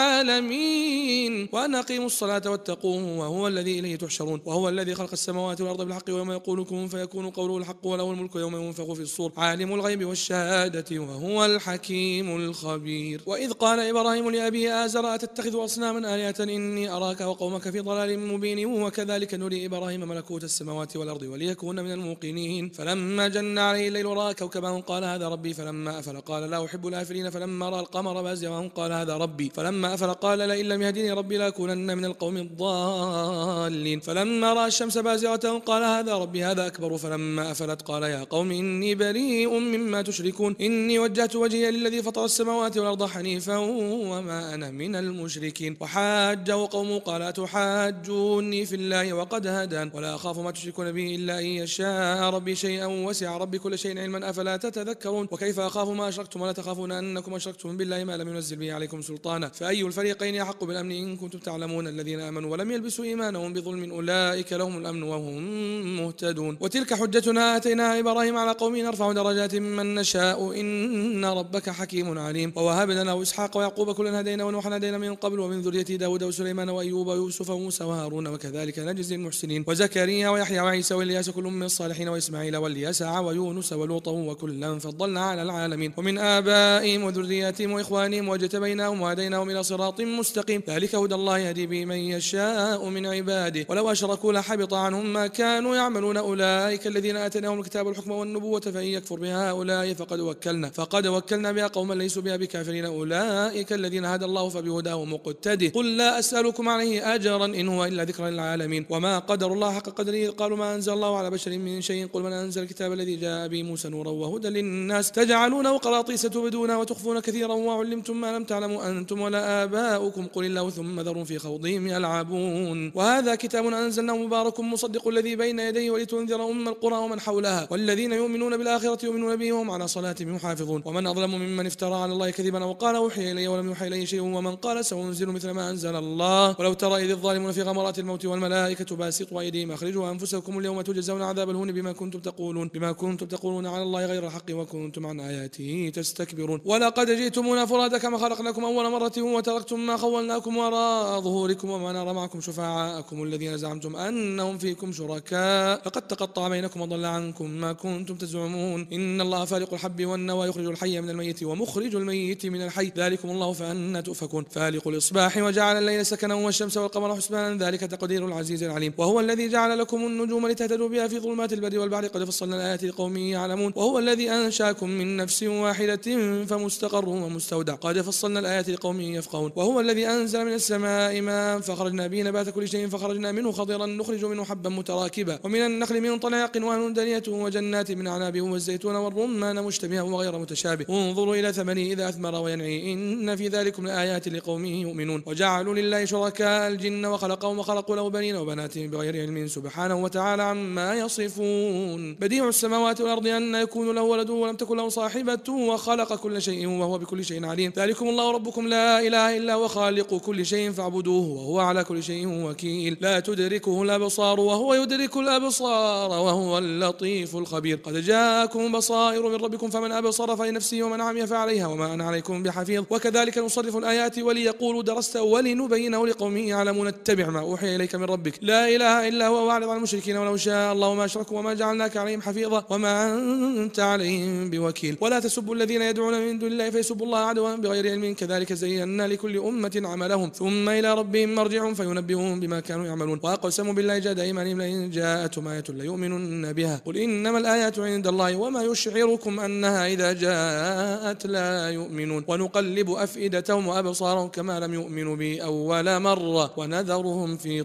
العالمين وأن أقيموا الصلاة واتقوه وهو الذي إليه تحشرون. وهو الذي خلق السماوات والأرض بالحق ويوم يقول كن فيكون قوله الحق وله الملك يوم ينفخ في الصور عالم الغيب والشهادة وهو الحكيم الخبير. وإذ قال إبراهيم لأبيه آزر أتتخذ أصناما آلهة إني أراك وقومك في ضلال مبين. وكذلك نري إبراهيم ملكوت السماوات والأرض وليكون من الموقنين. فلما جن عليه الليل رأى كوكبا قال هذا ربي فلما أفل قال لا أحب الآفلين. فلما رأى القمر بازغا قال هذا ربي فلما أفل قال لئن لم يهدني ربي لأكونن من القوم الضالين. فلما رأى الشمس بازغة قال هذا ربي هذا أكبر. فلما أفلت قال يا قوم إني بريء مما تشركون إني وجهت وجهي للذي فطر السماوات والأرض حنيفا وما أنا من المشركين. وحاجه قومه قال أتحاجوني في الله وقد هدان ولا أخاف ما تشركون به إلا أن يشاء ربي شيئا وسع ربي كل شيء علما أفلا تتذكرون. وكيف أخاف ما أشركتم ولا تخافون أنكم أشركتم بالله ما لم ينزل به عليكم سلطانا فأي الفريقين أحق بالأمن إن كنتم تعلمون. الذين آمنوا ولم يلبسوا إيمانهم بظلم أولئك لهم الأمن وهم مهتدون. وتلك حجتنا آتيناها إبراهيم على قومه نرفع درجات من نشاء إن ربك حكيم عليم. ووهبنا له إسحاق ويعقوب كلا هدينا ونوحا هدينا من قبل ومن ذريته داود وسليمان وأيوب ويوسف وموسى وهارون وكذلك نجزي المحسنين. وزكريا ويحيى وعيسى والياس كل من الصالحين وإسماعيل واليسع ويونس ولوطا وكلا فضلنا على العالمين. ومن آبائهم وذرياتهم وإخوانهم واجتبيناهم وهديناهم إلى صراط مستقيم. ذلك هدى الله يهدي به من يشاء من عباده ولو أشركوا لحبط عنهم ما كانوا يعملون. أولئك الذين آتيناهم الكتاب والحكم والنبوة فإن يكفر بها هؤلاء فقد وكلنا فقد وكلنا بها قوما ليسوا بها بكافرين. أولئك الذين هدى الله فبهداه مقتدي. قل لا أسألكم عليه أجرا إن هو إلا ذكر للعالمين. وما قدر الله حق قدره قالوا ما أنزل الله على بشر من شيء. قل من أنزل الكتاب الذي جاء به موسى نورا وهدى للناس تجعلونه قراطيس تبدون وتخفون كثيرا وعلمتم ما لم تعلموا أنتم ولا آباؤكم قل الله ثم ذروا في خوضهم يلعبون. وهذا كتاب أنزلناه مبارك مصدق الذي بين يديه ولتنذر أم القرى ومن حولها والذين يؤمنون بالآخرة يؤمنون به وهم على صلاتهم يحافظون. ومن أظلم ممن افترى على الله كذبا وقال أوحي إلي ولم يوحى إليه شيء ومن قال سأنزل مثل ما أنزل الله. ولو ترى إذ الظالمون في غمرات الموت والملائكة باسطوا أيديهم أخرجوا أنفسكم اليوم تجزون عذاب الهون بما كنتم تقولون بما كنتم تقولون على الله غير الحق وكنتم عن آياته تستكبرون. ولقد جئتمونا فرادا كما خلقناكم أول مرة وتركتم ما خولناكم وراء ظهوركم وما نرى معكم شفعاءكم الذين زعمتم أنهم فيكم شركاء لقد تقطع بينكم وضل عنكم ما كنتم تزعمون. إن الله فالق الحب والنوى يخرج الحي من الميت ومخرج الميت من الحي ذلكم الله فأنا تؤفكون. فالق الإصباح وجعل الليل سكنا والشمس والقمر حسبانا ذلك تقدير العزيز العليم. وهو الذي جعل لكم النجوم لتهتدوا بها في ظلمات البر والبحر قد فصلنا الآيات لقوم يعلمون. وهو الذي أنشأكم من نفس واحدة فمستقر ومستودع قد فصلنا الآيات لقوم يفقهون. وهو الذي أنزل من السماء ماء فخرجنا به نبات كل شيء فخرجنا منه خضرا نخرج منه حبا متراكبا ومن النخل من طلع قنوان دانية وجنات من أعناب والزيتون والرمان مشتبها وغير متشابه انظروا إلى ثمنه إذا أثمر وينعي إن في ذلكم لآيات لقوم يؤمنون. وجعلوا لله شركاء الجن وخلقهم وخلقوا له بنين وبنات بغير علم سبحانه وتعالى عما يصفون. بديع السماوات والأرض أن يكون له ولد ولم تكن له صاحبة وخلق كل شيء وهو بكل شيء عليم. ذلكم الله ربكم لا إله إلا هو خالق كل شيء فاعبدوه وهو على كل شيء وكيل. لا تدركه الأبصار وهو يدرك الأبصار وهو اللطيف الخبير. قد جاءكم بصائر من ربكم فمن أبصر فلنفسه ومن عمي فعليها وما أنا عليكم بحفيظ. وكذلك نصرف الآيات وليقولوا درست ولنبينه لقوم يعلمون اتبع ما أوحي إليك من ربك لا إله إلا هو واعرض عن المشركين ولو شاء الله ما أشركوا وما جعلناك عليهم حفيظا وما أنت عليهم بوكيل. ولا تسبوا الذين يدعون من دون الله فيسبوا الله عدوا بغير علم كذلك زينا لكل أمة عملهم ثم إلى ربهم مرجعهم فينبئهم بما كانوا يعملون. وأقسموا بالله جهد أيمانهم لئن جاءتهم آية ليؤمنن بها قل إنما الآيات عند الله وما يشعركم أنها إذا جاءت لا يؤمنون. ونقلب أفئدتهم وأبصارهم كما لم يؤمنوا به أول مرة ونذرهم في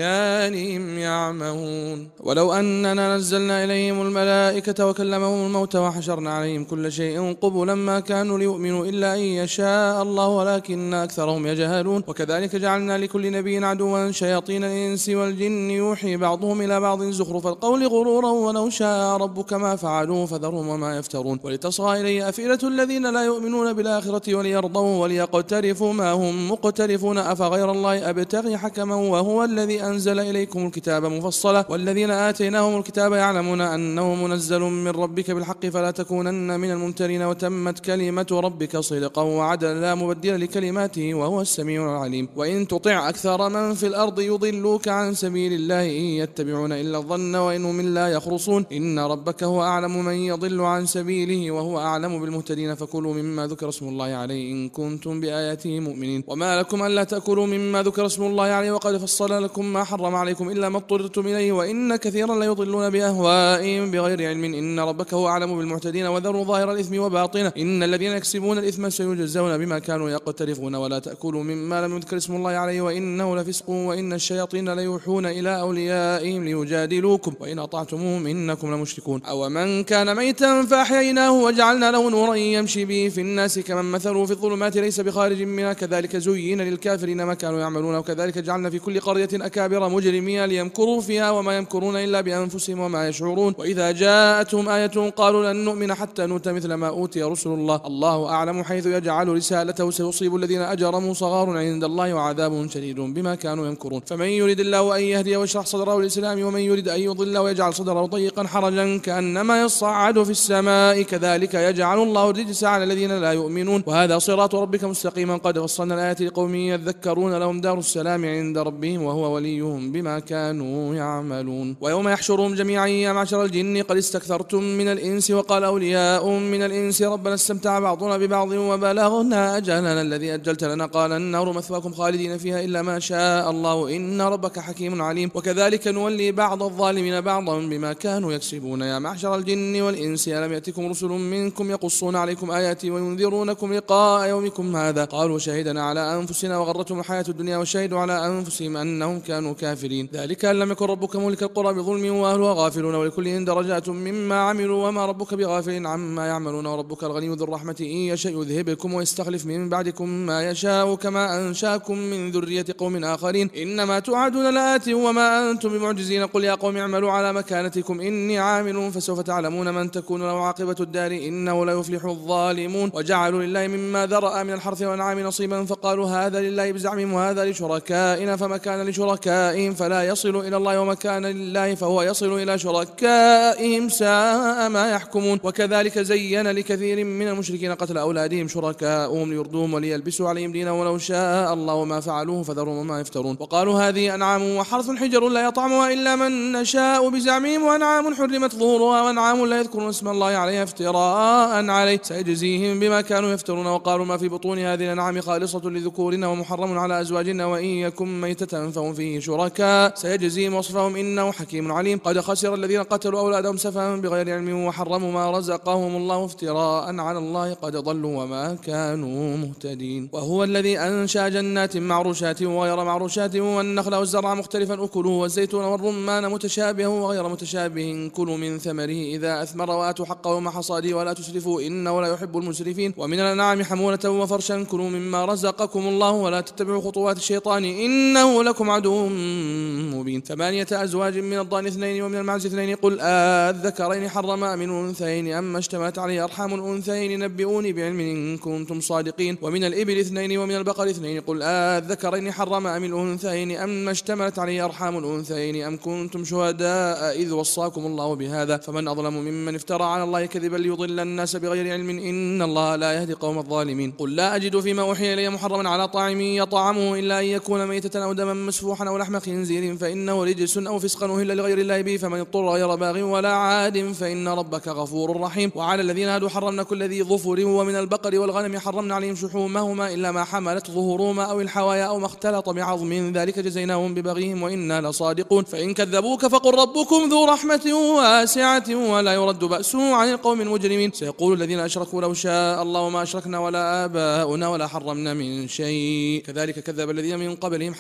طغيانهم يعمهون. ولو أننا نزلنا إليهم الملائكة وكلمهم الموت وحشرنا عليهم كل شيء قبلا ما كانوا ليؤمنوا إلا أن يشاء الله ولكن أكثرهم يجهلون. وكذلك جعلنا لكل نبي عدوا شياطين الإنس والجن يوحي بعضهم إلى بعض زخرف القول غرورا ولو شاء ربك ما فعلوه فذرهم وما يفترون. ولتصغى إلي أفئدة الذين لا يؤمنون بالآخرة وليرضوا وليقترفوا ما هم مقترفون. أفغير الله أبتغي حكما وهو الذي أنزل إليكم الكتاب مفصلا والذين آتيناهم الكتاب يعلمون أنه منزل من ربك بالحق فلا تكونن من الممترين. وتمت كلمة ربك صدقا وعدلا لا مبدل لكلماته وهو السميع العليم. وإن تطع أكثر من في الأرض يضلوك عن سبيل الله إن يتبعون إلا الظن وإنهم إلا يخرصون. إن ربك هو أعلم من يضل عن سبيله وهو أعلم بالمهتدين. فكلوا مما ذكر اسم الله عليه إن كنتم بآياته مؤمنين. وما لكم ألا تأكلوا مما ذكر اسم الله عليه وقد فصل لكم ما حرم عليكم إلا ما اضطررتم إليه وإن كثيرا ليضلون بأهوائهم بغير علم. إن ربك هو أعلم بالمعتدين. وذروا ظاهر الإثم وباطنه إن الذين يكسبون الإثم سيجزون بما كانوا يقترفون. ولا تأكلوا مما لم يذكر اسم الله عليه وإنه لفسق وإن الشياطين ليوحون إلى أوليائهم ليجادلوكم وإن أطعتموهم إنكم لمشركون. أو من كان ميتا فأحييناه وجعلنا له نورا يمشي به في الناس كمن مثله في الظلمات ليس بخارج منها كذلك زين للكافرين ما كانوا يعملون. وكذلك جعلنا في كل قرية أكابر مجرمين ليمكروا فيها وما يمكرون إلا بأنفسهم وما يشعرون. وإذا جاءتهم آية قالوا لن نؤمن حتى نؤتى مثل ما أوتي رسل الله الله أعلم حيث يجعل رسالته سيصيب الذين أجرموا صغار عند الله وعذاب شديد بما كانوا يمكرون. فمن يريد الله أن يهدي ويشرح صدره للإسلام ومن يريد أن يضل ويجعل صدره ضيقا حرجا كأنما يصعد في السماء كذلك يجعل الله الرجس على الذين لا يؤمنون. وهذا صراط ربك مستقيما قد فصلنا الآيات لقوم يذكرون لهم دار السلام عند ربهم وهو وليهم بما كانوا يعملون. ويوم يحشرهم جميعا يا معشر الجن قد استكثرتم من الإنس وقال أولياء من الإنس ربنا استمتع بعضنا ببعض وبلغنا أجلنا الذي أجلت لنا قال النار مثواكم خالدين فيها إلا ما شاء الله إن ربك حكيم عليم. وكذلك نولي بعض الظالمين بعضا بما كانوا يكسبون. يا معشر الجن والإنس ألم يأتكم رسل منكم يقصون عليكم آياتي وينذرونكم لقاء يومكم هذا قالوا شهدنا على أنفسنا وغرتهم الحياة الدنيا وشهدوا على أنفسهم أنهم كانوا كافرين. ذلك أن لم يكن ربك مهلك القرى بظلم وأهلها غافلون ولكل درجات مما عملوا وما ربك بغافل عما يعملون. وربك الغني ذو الرحمة إن يشأ يذهبكم ويستخلف من بعدكم ما يشاء كما أنشاكم من ذرية قوم آخرين إنما توعدون لآت وما أنتم بمعجزين. قل يا قوم اعملوا على مكانتكم إني عامل فسوف تعلمون من تكون له عاقبة الدار إنه لا يفلح الظالمون. وجعلوا لله مما ذرأ من الحرث والأنعام نصيبا فقالوا هذا لله بزعمهم وهذا لشركائنا فما كان لشركائهم فلا يصل إلى الله وما كان لله فهو يصل إلى شركائهم ساء ما يحكمون. وكذلك زين لكثير من المشركين قتل أولادهم شركاؤهم ليرضوهم وليلبسوا عليهم دينهم ولو شاء الله ما فعلوه فذرهم وما يفترون. وقالوا هذه أنعام وحرث حجر لا يطعمها إلا من نشاء بزعمهم وأنعام حرمت ظهورها وأنعام لا يذكرون اسم الله عليها افتراء عليه سيجزيهم بما كانوا يفترون. وقالوا ما في بطون هذه الأنعام خالصة لذكورنا ومحرم على أزواجنا وإن يكن ميتة فهم فيه شركاء سيجزيهم وصفهم إنه حكيم عليم. قد خسر الذين قتلوا أولادهم سفها بغير علم وحرموا ما رزقهم الله افتراء على الله قد ضلوا وما كانوا مهتدين. وهو الذي أنشأ جنات معروشات وغير معروشات والنخل والزرع مختلفا أكله والزيتون والرمان متشابه وغير متشابه كلوا من ثمره إذا أثمر وآتوا حقه مع حصاده ولا تسرفوا إنه لا يحب المسرفين. ومن الأنعام حمولة وفرشا كلوا مما رزقكم الله ولا تتبعوا خطوات الشيطان إنه لكم عدو مبين. ثمانية أزواج من الضأن اثنين ومن المعز اثنين قل آذكرين حرم أم الأنثيين أما اشتملت عليه أرحام الأنثيين نبئوني بعلم إن كنتم صادقين. ومن الإبل اثنين ومن البقر اثنين قل آذكرين حرم أم الأنثيين أما اشتملت عليه أرحام الأنثيين أم كنتم شهداء إذ وصاكم الله بهذا فمن أظلم ممن افترى على الله كذبا ليضل الناس بغير علم إن الله لا يهدي قوم الظالمين. قل لا أجد فيما أوحي إلي محرما على طاعم يطعمه إلا أن يكون ميتة أو دما مسفوحا أو لحم خنزير فإنه رجس أو فسقا أهل لغير الله به فمن اضطر غير باغ ولا عاد فإن ربك غفور رحيم. وعلى الذين هادوا حرمنا كل ذي ظفر ومن البقر والغنم حرمنا عليهم شحومهما إلا ما حملت ظهورهما أو الحوايا أو ما اختلط بعظم ذلك جزيناهم ببغيهم وإنا لصادقون. فإن كذبوك فقل ربكم ذو رحمة واسعة ولا يرد بأسه عن القوم المجرمين. سيقول الذين أشركوا لو شاء الله ما أشركنا ولا آباؤنا ولا حرمنا من شيء كذلك كذب الذين من قبلهم حتى ذاقوا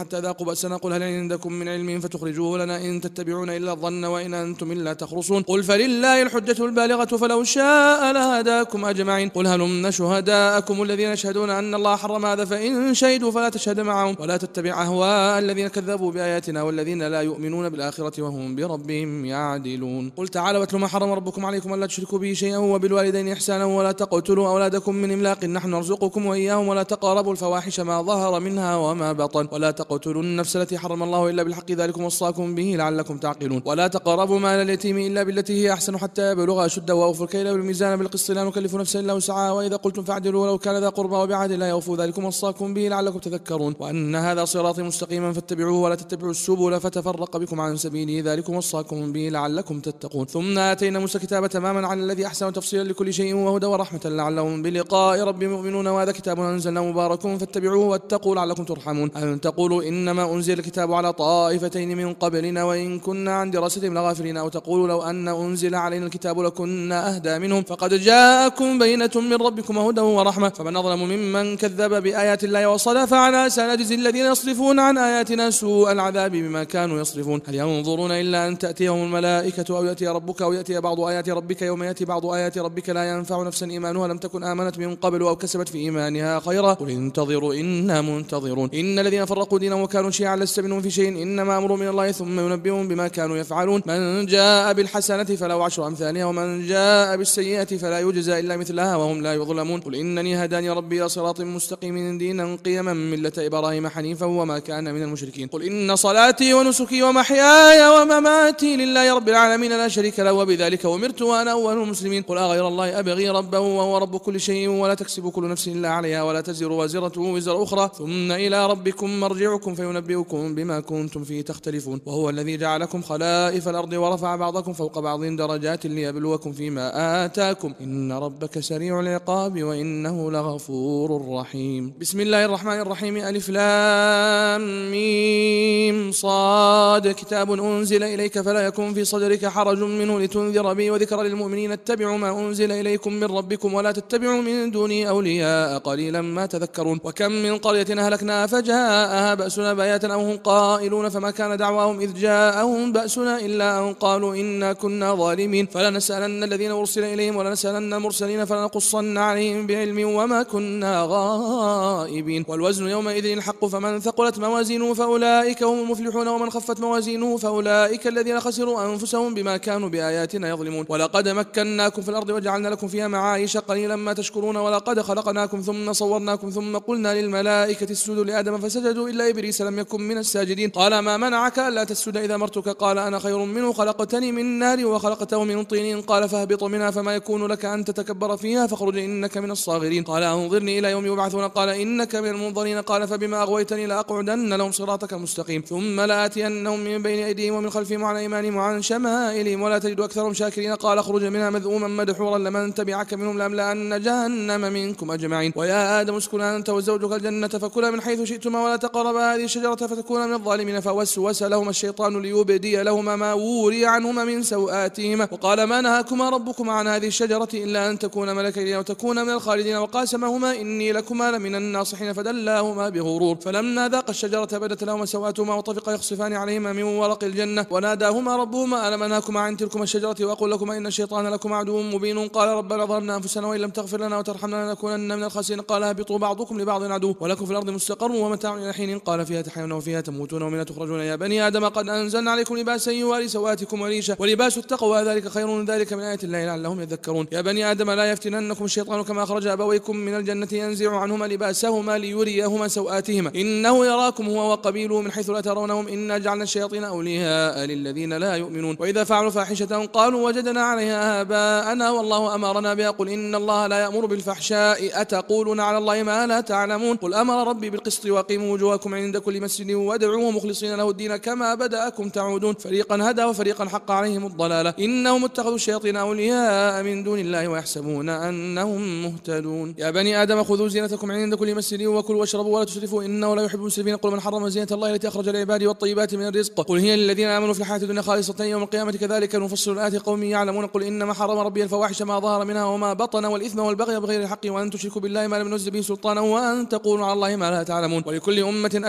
فذوقوا بأسنا قل هل عندكم من علم فتخرجوه لنا إن تتبعون إلا الظن وإن أنتم إلا تخرصون قل فلله الحجة البالغة فلو شاء لهداكم أجمعين قل هلم شهداءكم الذين يشهدون أن الله حرم هذا فإن شهدوا فلا تشهد معهم ولا تتبع أهواء الذين كذبوا بآياتنا والذين لا يؤمنون بالآخرة وهم بربهم يعدلون قل تعالوا واتلوا ما حرم ربكم عليكم ألا تشركوا به شيئا وبالوالدين إحسانا ولا تقتلوا أولادكم من إملاق نحن نرزقكم وإياهم ولا تقربوا الفواحش ما ظهر منها وما بطن ولا تقتلوا النفس التي حرم الله إلا بالحق ذلكم وصاكم به لعلكم تعقلون ولا تقربوا مال اليتيم إلا بالتي هي أحسن حتى يبلغ أشده وأوفوا الكيل والميزان بالقسط لا نكلف نفسا إلا وسعها وإذا قلتم فاعدلوا ولو كان ذا قربى وبعهد الله يوفوا ذلكم وصاكم به لعلكم تذكرون وأن هذا صراطي مستقيما فاتبعوه ولا تتبعوا السبل فتفرق بكم عن سبيله ذلكم وصاكم به لعلكم تتقون ثم آتينا موسى الكتاب تماما على الذي أحسن تفصيلا لكل شيء وهدى ورحمة لعلهم بلقاء ربهم يؤمنون وهذا كتاب أنزلناه مبارك فاتبعوه واتقوا لعلكم ترحمون أن تقولوا إنما أنزل الكتاب على طائفتين من قبلنا وإن كنا عن دراستهم لغافلين أو تقولوا لو أن أنزل علينا الكتاب لكنا أهدى منهم فقد جاءكم بينة من ربكم وهدى ورحمة فمن أظلم ممن كذب بآيات الله وصدف عنها سنجزي الذين يصرفون عن آياتنا سوء العذاب بما كانوا يصرفون هل ينظرون إلا أن تأتيهم الملائكة أو يأتي ربك أو يأتي بعض آيات ربك يوم يأتي بعض آيات ربك لا ينفع نفسا إيمانها لم تكن آمنت من قبل أو كسبت في إيمانها خيرا قل انتظروا إنا منتظرون إن الذين فرقوا دينهم وكانوا شيعا لست منهم في شيء إنما أمرهم من الله ثم ينبئهم بما كانوا يفعلون من جاء بالحسنة فله عشر أمثالها ومن جاء بالسيئة فلا يجزى إلا مثلها وهم لا يظلمون قل إنني هداني ربي إلى صراط مستقيم دينا قيما ملة إبراهيم حنيفا وما كان من المشركين قل إن صلاتي ونسكي ومحياي ومماتي لله رب العالمين لا شريك له وبذلك أمرت وأنا أول المسلمين قل أغير الله أبغي ربا وهو رب كل شيء ولا تكسب كل نفس إلا عليها ولا تزر وازرة وزر أخرى ثم إلى ربكم مرجعكم فينبئكم بما كنتم فيه تختلفون وهو الذي جعلكم خلائف الأرض ورفع بعضكم فوق بعض درجات ليبلوكم فيما آتاكم إن ربك سريع العقاب وإنه لغفور رحيم بسم الله الرحمن الرحيم ألف لام ميم صاد كتاب أنزل إليك فلا يكن في صدرك حرج منه لتنذر به وذكر للمؤمنين اتبعوا ما أنزل إليكم من ربكم ولا تتبعوا من دونه أولياء قليلا ما تذكرون وكم من قرية أهلكناها فجاءها بأسنا بياتا أو هم قائلون فما كان دعواهم إذ جاءهم بأسنا إلا أن قالوا إنا كنا ظالمين فلنسألن الذين أرسل إليهم ولنسألن المرسلين فلنقصن عليهم بعلم وما كنا غائبين والوزن يومئذ الحق فمن ثقلت موازينه فأولئك هم المفلحون ومن خفت موازينه فأولئك الذين خسروا أنفسهم بما كانوا بآياتنا يظلمون ولقد مكناكم في الأرض وجعلنا لكم فيها معايش قليلا ما تشكرون ولقد خلقناكم ثم صورناكم ثم قلنا للملائكة اسجدوا لآدم فسجدوا إلا إبليس لم يكن من الساجدين قال ما منعك ألا تسجد إذا أمرتك قال أنا خير منه خلقتني من نار وخلقته من طين قال فاهبط منها فما يكون لك أن تتكبر فيها فاخرج إنك من الصاغرين قال أنظرني إلى يوم يبعثون قال إنك من المنظرين قال فبما أغويتني لأقعدن لهم صراطك المستقيم ثم لآتينهم من بين أيديهم ومن خلفهم وعن أيمانهم وعن شمائلهم ولا تجد أكثرهم شاكرين قال اخرج منها مذءوما مدحورا لمن تبعك منهم لأملأن جهنم منكم أجمعين ويا آدم اسكن أنت وزوجك الجنة فكلا من حيث شئتما ولا تقربا هذه الشجرة فتكونا من الظالمين فوسوس لهما الشيطان ليبدي لهما ما وري عنهما من سوآتهما وقال ما نهاكما ربكما عن هذه الشجرة إلا أن تكونا ملكين وتكونا من الخالدين وقاسمهما إني لكما لمن الناصحين فدلاهما بغرور فلما ذاق الشجرة بدت لهما سوآتهما وطفقا يخصفان عليهما من ورق الجنة وناداهما ربهما ألم أنهاكما عن تلكما الشجرة وأقول لكما إن الشيطان لكما عدو مبين قال ربنا ظلمنا أنفسنا وإن لم تغفر لنا وترحمنا لنكونن من الخاسرين قال اهبطوا بعضكم لبعض عدو ولكم في الأرض مستقر ومتاع إلى حين قال فيها تحيون وفيها تموتون ومنها تخرجون يا بني آدم قد أنزلنا عليكم لباسا يواري سوآتكم وريشا ولباس التقوى ذلك خير ذلك من آيات الله لعلهم يذكرون يا بني آدم لا يفتننكم الشيطان كما أخرج أبويكم من الجنة ينزع عنهما لباسهما ليريهما سوآتهما إنه يراكم هو وقبيله من حيث لا ترونهم إنا جعلنا الشياطين أولياء للذين لا يؤمنون وإذا فعلوا فاحشة قالوا وجدنا عليها آباءنا والله أمرنا بها قل إن الله لا يأمر بالفحشاء أتقولون على الله ما لا تعلمون قل أمر ربي بالقسط وأقيموا وجوهكم عند كل مسجد وادعوه مخلصين له الدين كما بدأكم تعودون فريقا هدى وفريقا حق عليهم الضلالة إنهم اتخذوا الشياطين أولياء من دون الله ويحسبون أنهم مهتدون يا بني آدم خذوا زينتكم عند كل مسجد وكلوا واشربوا ولا تسرفوا إنه لا يحب المسرفين قل من حرم زينة الله التي أخرج لعباده والطيبات من الرزق قل هي للذين آمنوا في الحياة الدنيا خالصة يوم القيامة كذلك نفصل الآيات قوم يعلمون قل إنما حرم ربي الفواحش ما ظهر منها وما بطن والإثم والبغي بغير الحق وأن تشركوا بالله ما لم ينزل به سلطانا وأن تقولوا على الله ما لا تعلمون ولكل أمة أجل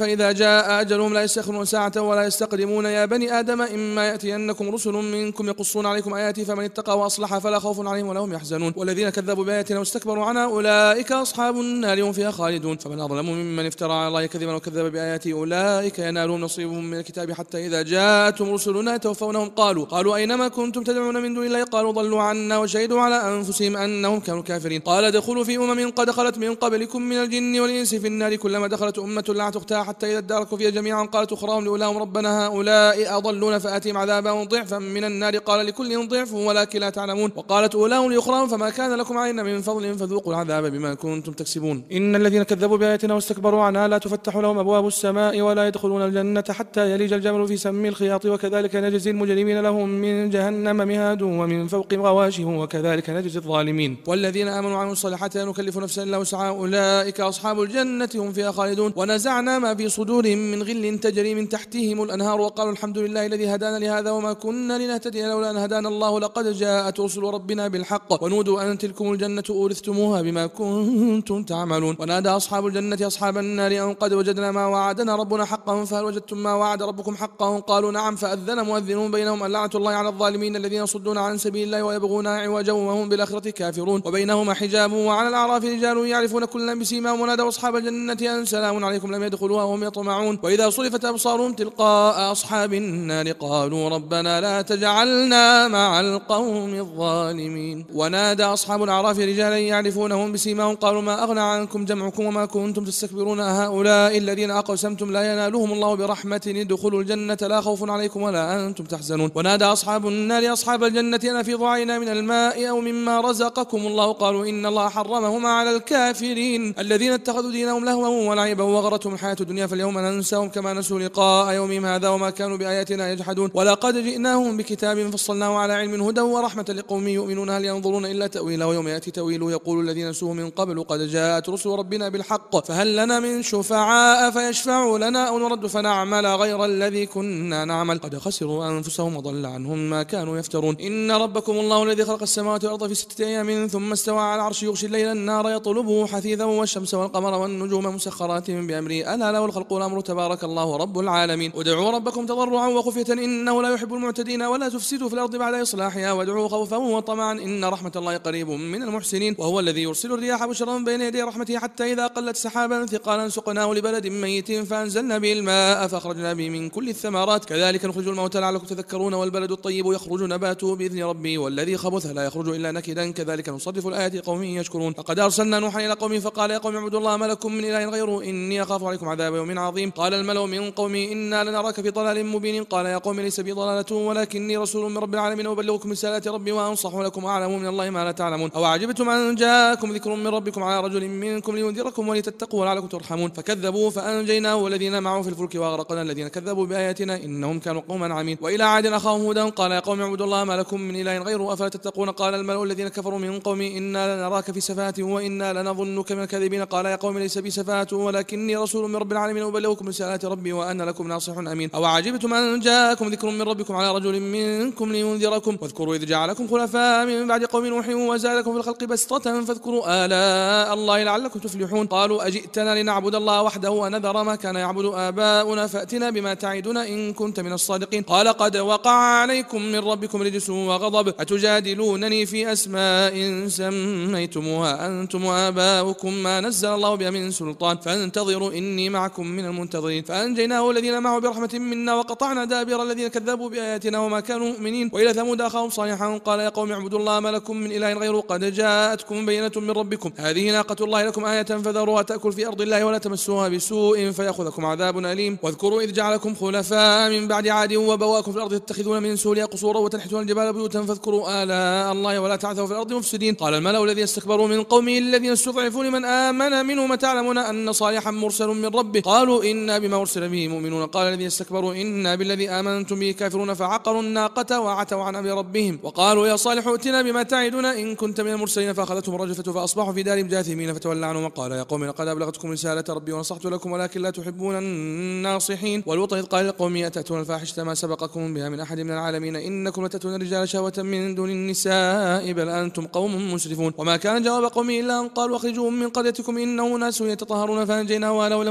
فإذا جاء أجلهم لا يستأخرون ساعة ولا يستقدمون. يا بني آدم إما يأتينكم رسل منكم يقصون عليكم آياتي فمن اتقى وأصلح فلا خوف عليهم ولا هم يحزنون. والذين كذبوا بآياتنا واستكبروا عنها أولئك أصحاب النار هم فيها خالدون. فمن أظلم ممن افترى على الله كذبا وكذب بآياته أولئك ينالهم نصيبهم من الكتاب حتى إذا جاءتهم رسلنا يتوفونهم قالوا قالوا أينما كنتم تدعون من دون الله قالوا ضلوا عنا وشهدوا على أنفسهم أنهم كانوا كافرين. قال ادخلوا في أمم قد خلت من قبلكم من الجن والإنس في النار كلما دخلت أمة لعنت أختها حتى إذا اداركوا فيها جميعا قالت أخراهم لأولاهم ربنا هؤلاء أضلون فآتهم عذابا ضعفا من النار قال لكل ضعف ولكن لا تعلمون. وقالت أولاهم لأخراهم فما كان لكم علينا من فضل فذوقوا العذاب بما كنتم تكسبون. إن الذين كذبوا بآياتنا واستكبروا عنها لا تفتح لهم أبواب السماء ولا يدخلون الجنة حتى يلج الجمل في سم الخياط وكذلك نجزي المجرمين لهم من جهنم مهاد ومن فوق غواشهم وكذلك نجزي الظالمين. والذين آمنوا وعملوا الصالحات لا نكلف نفسا إلا وسعها أولئك أصحاب الجنة هم فيها خالدون. ونزعنا ما في صدورهم من غل تجري من تحتهم الأنهار وقالوا الحمد لله الذي هدانا لهذا وما كنا لنهتدي لولا أن هدانا الله لقد جاءت رسل ربنا بالحق ونودوا أن تلكم الجنة أورثتموها بما كنتم تعملون. ونادى أصحاب الجنة أصحاب النار أن قد وجدنا ما وعدنا ربنا حقا فهل وجدتم ما وعد ربكم حقا قالوا نعم فأذن مؤذن بينهم أن لعنة الله على الظالمين الذين يصدون عن سبيل الله ويبغون عوجا وهم بالآخرة كافرون. وبينهما حجاب وعلى الأعراف رجال يعرفون كلا بسيماهم ونادوا أصحاب الجنة أن سلام عليكم لم يدخلوها وهم يطمعون. وإذا صرفت أبصارهم تلقاء أصحاب النار قالوا ربنا لا تجعلنا مع القوم الظالمين. ونادى أصحاب الأعراف رجالا يعرفونهم بسيماهم قالوا ما أغنى عنكم جمعكم وما كنتم تستكبرون هؤلاء الذين أقسمتم لا ينالهم الله برحمة ادخلوا الجنة لا خوف عليكم ولا أنتم تحزنون. ونادى أصحاب النار أصحاب الجنة أن أفيضوا علينا من الماء أو مما رزقكم الله قالوا إن الله حرمهما على الكافرين الذين اتخذوا دينهم لهوا ولعبا وغرتهم الحياة الدنيا فاليوم ننساهم كما نسوا لقاء يومهم هذا وما كانوا بآياتنا يجحدون. ولقد جئناهم بكتاب فصلناه على علم هدى ورحمة لقوم يؤمنون هل ينظرون إلا تأويله ويوم يأتي تأويله يقول الذين نسوه من قبل قد جاءت رسل ربنا بالحق فهل لنا من شفعاء فيشفعوا لنا أو نرد فنعمل غير الذي كنا نعمل قد خسروا أنفسهم وضل عنهم ما كانوا يفترون. إن ربكم الله الذي خلق السماوات والأرض في ستة أيام ثم استوى على العرش يغشي الليل النار يطلبه حثيثا والشمس والقمر والنجوم مسخرات بأمره ألا له الخلق والأمر تبارك الله رب العالمين. ادعوا ربكم تضرعا وخفية إنه لا يحب المعتدين ولا تفسدوا في الأرض بعد إصلاحها وادعوا خوفا وطمعا إن رحمة الله قريب من المحسنين. وهو الذي يرسل الرياح بشرا بين يدي رحمته حتى إذا قلت سحابا ثقالا سقناه لبلد ميت فأنزلنا به الماء فأخرجنا به من كل الثمرات كذلك نخرج الموتى لعلكم تذكرون. والبلد الطيب يخرج نباته بإذن ربي والذي خبث لا يخرج إلا نكدا كذلك نصرف الآيات قوم يشكرون. فقد أرسلنا نوحا إلى قومه فقال يا قوم اعبدوا الله ما لكم من إله غيره إني أخاف عليكم عذاب يوم عظيم. قال الملأ من قومه إنا لنراك في ضلال مبين قال يا قوم ليس بي ضلالة ولكني رسول من رب العالمين وأبلغكم رسالات ربي وأنصح لكم وأعلم من الله ما لا تعلمون. أو عجبتم أن جاءكم ذكر من ربكم على رجل منكم لينذركم ولتتقوا ولعلكم ترحمون. فكذبوا فأنجيناه والذين معه في الفلك وأغرقنا الذين كذبوا بآياتنا إنهم كانوا قوما عمين. وإلى عاد أخاهم هودا قال يا قوم اعبدوا الله ما لكم من إله غيره أفلا تتقون. قال الملأ الذين كفروا من قومه إنا لنراك في سفاهة وإنا لنظنك من الكاذبين قال يا قوم ليس بي سفاهة ولكني رسول من رب العالمين أبلغكم رسالات ربي وأنا لكم ناصح أمين. أو عجبتم أن جاءكم ذكر من ربكم على رجل منكم لينذركم واذكروا إذ جعلكم خلفاء من بعد قوم نوح وزادكم في الخلق بسطة فاذكروا آلاء الله لعلكم تفلحون. قالوا أجئتنا لنعبد الله وحده ونذر ما كان يعبد آباؤنا فأتنا بما تعدنا إن كنت من الصادقين. قال قد وقع عليكم من ربكم رجس وغضب أتجادلونني في أسماء سميتموها أنتم وآباؤكم ما نزل الله بها من سلطان فانتظروا إني معكم من المنتظرين. فأنجيناه الذين معه برحمة منا وقطعنا دابر الذين كذبوا بآياتنا وما كانوا مؤمنين. وإلى ثمود أخاهم صالحا قال يا قوم اعبدوا الله ما لكم من إله غيره قد جاءتكم بينة من ربكم هذه ناقة الله لكم آية فذروها تأكل في أرض الله ولا تمسوها بسوء فيأخذكم عذاب أليم. واذكروا إذ جعلكم خلفاء من بعد عاد وبواكم في الأرض تتخذون من سولها قصورا وتنحتون الجبال بيوتا فاذكروا آلاء الله ولا تعثوا في الأرض مفسدين. قال الملأ الذين استكبروا من قومه الذين استضعفوا لمن آمن منهم تعلمون أن صالحا مرسل من ربه قالوا إنا بما أرسل به مؤمنون. قال الذين استكبروا إنا بالذي آمنتم به كافرون فعقروا الناقة وعتوا عن أمر ربهم وقالوا يا صالح ائتنا بما تعدنا إن كنت من المرسلين فأخذتهم الرجفة فأصبحوا في دارهم جاثمين فتولى عنهم وقال يا قوم لقد أبلغتكم رسالة ربي ونصحت لكم ولكن لا تحبون الناصحين. ولوط إذ قال لقومه أتأتون الفاحشة ما سبقكم بها من أحد من العالمين إنكم لتأتون الرجال شهوة من دون النساء بل أنتم قوم مسرفون. وما كان جواب قومه إلا أن قالوا أخرجوهم من قريتكم إنهم ناس يتطهرون فأنجيناه وأهله إلا امرأته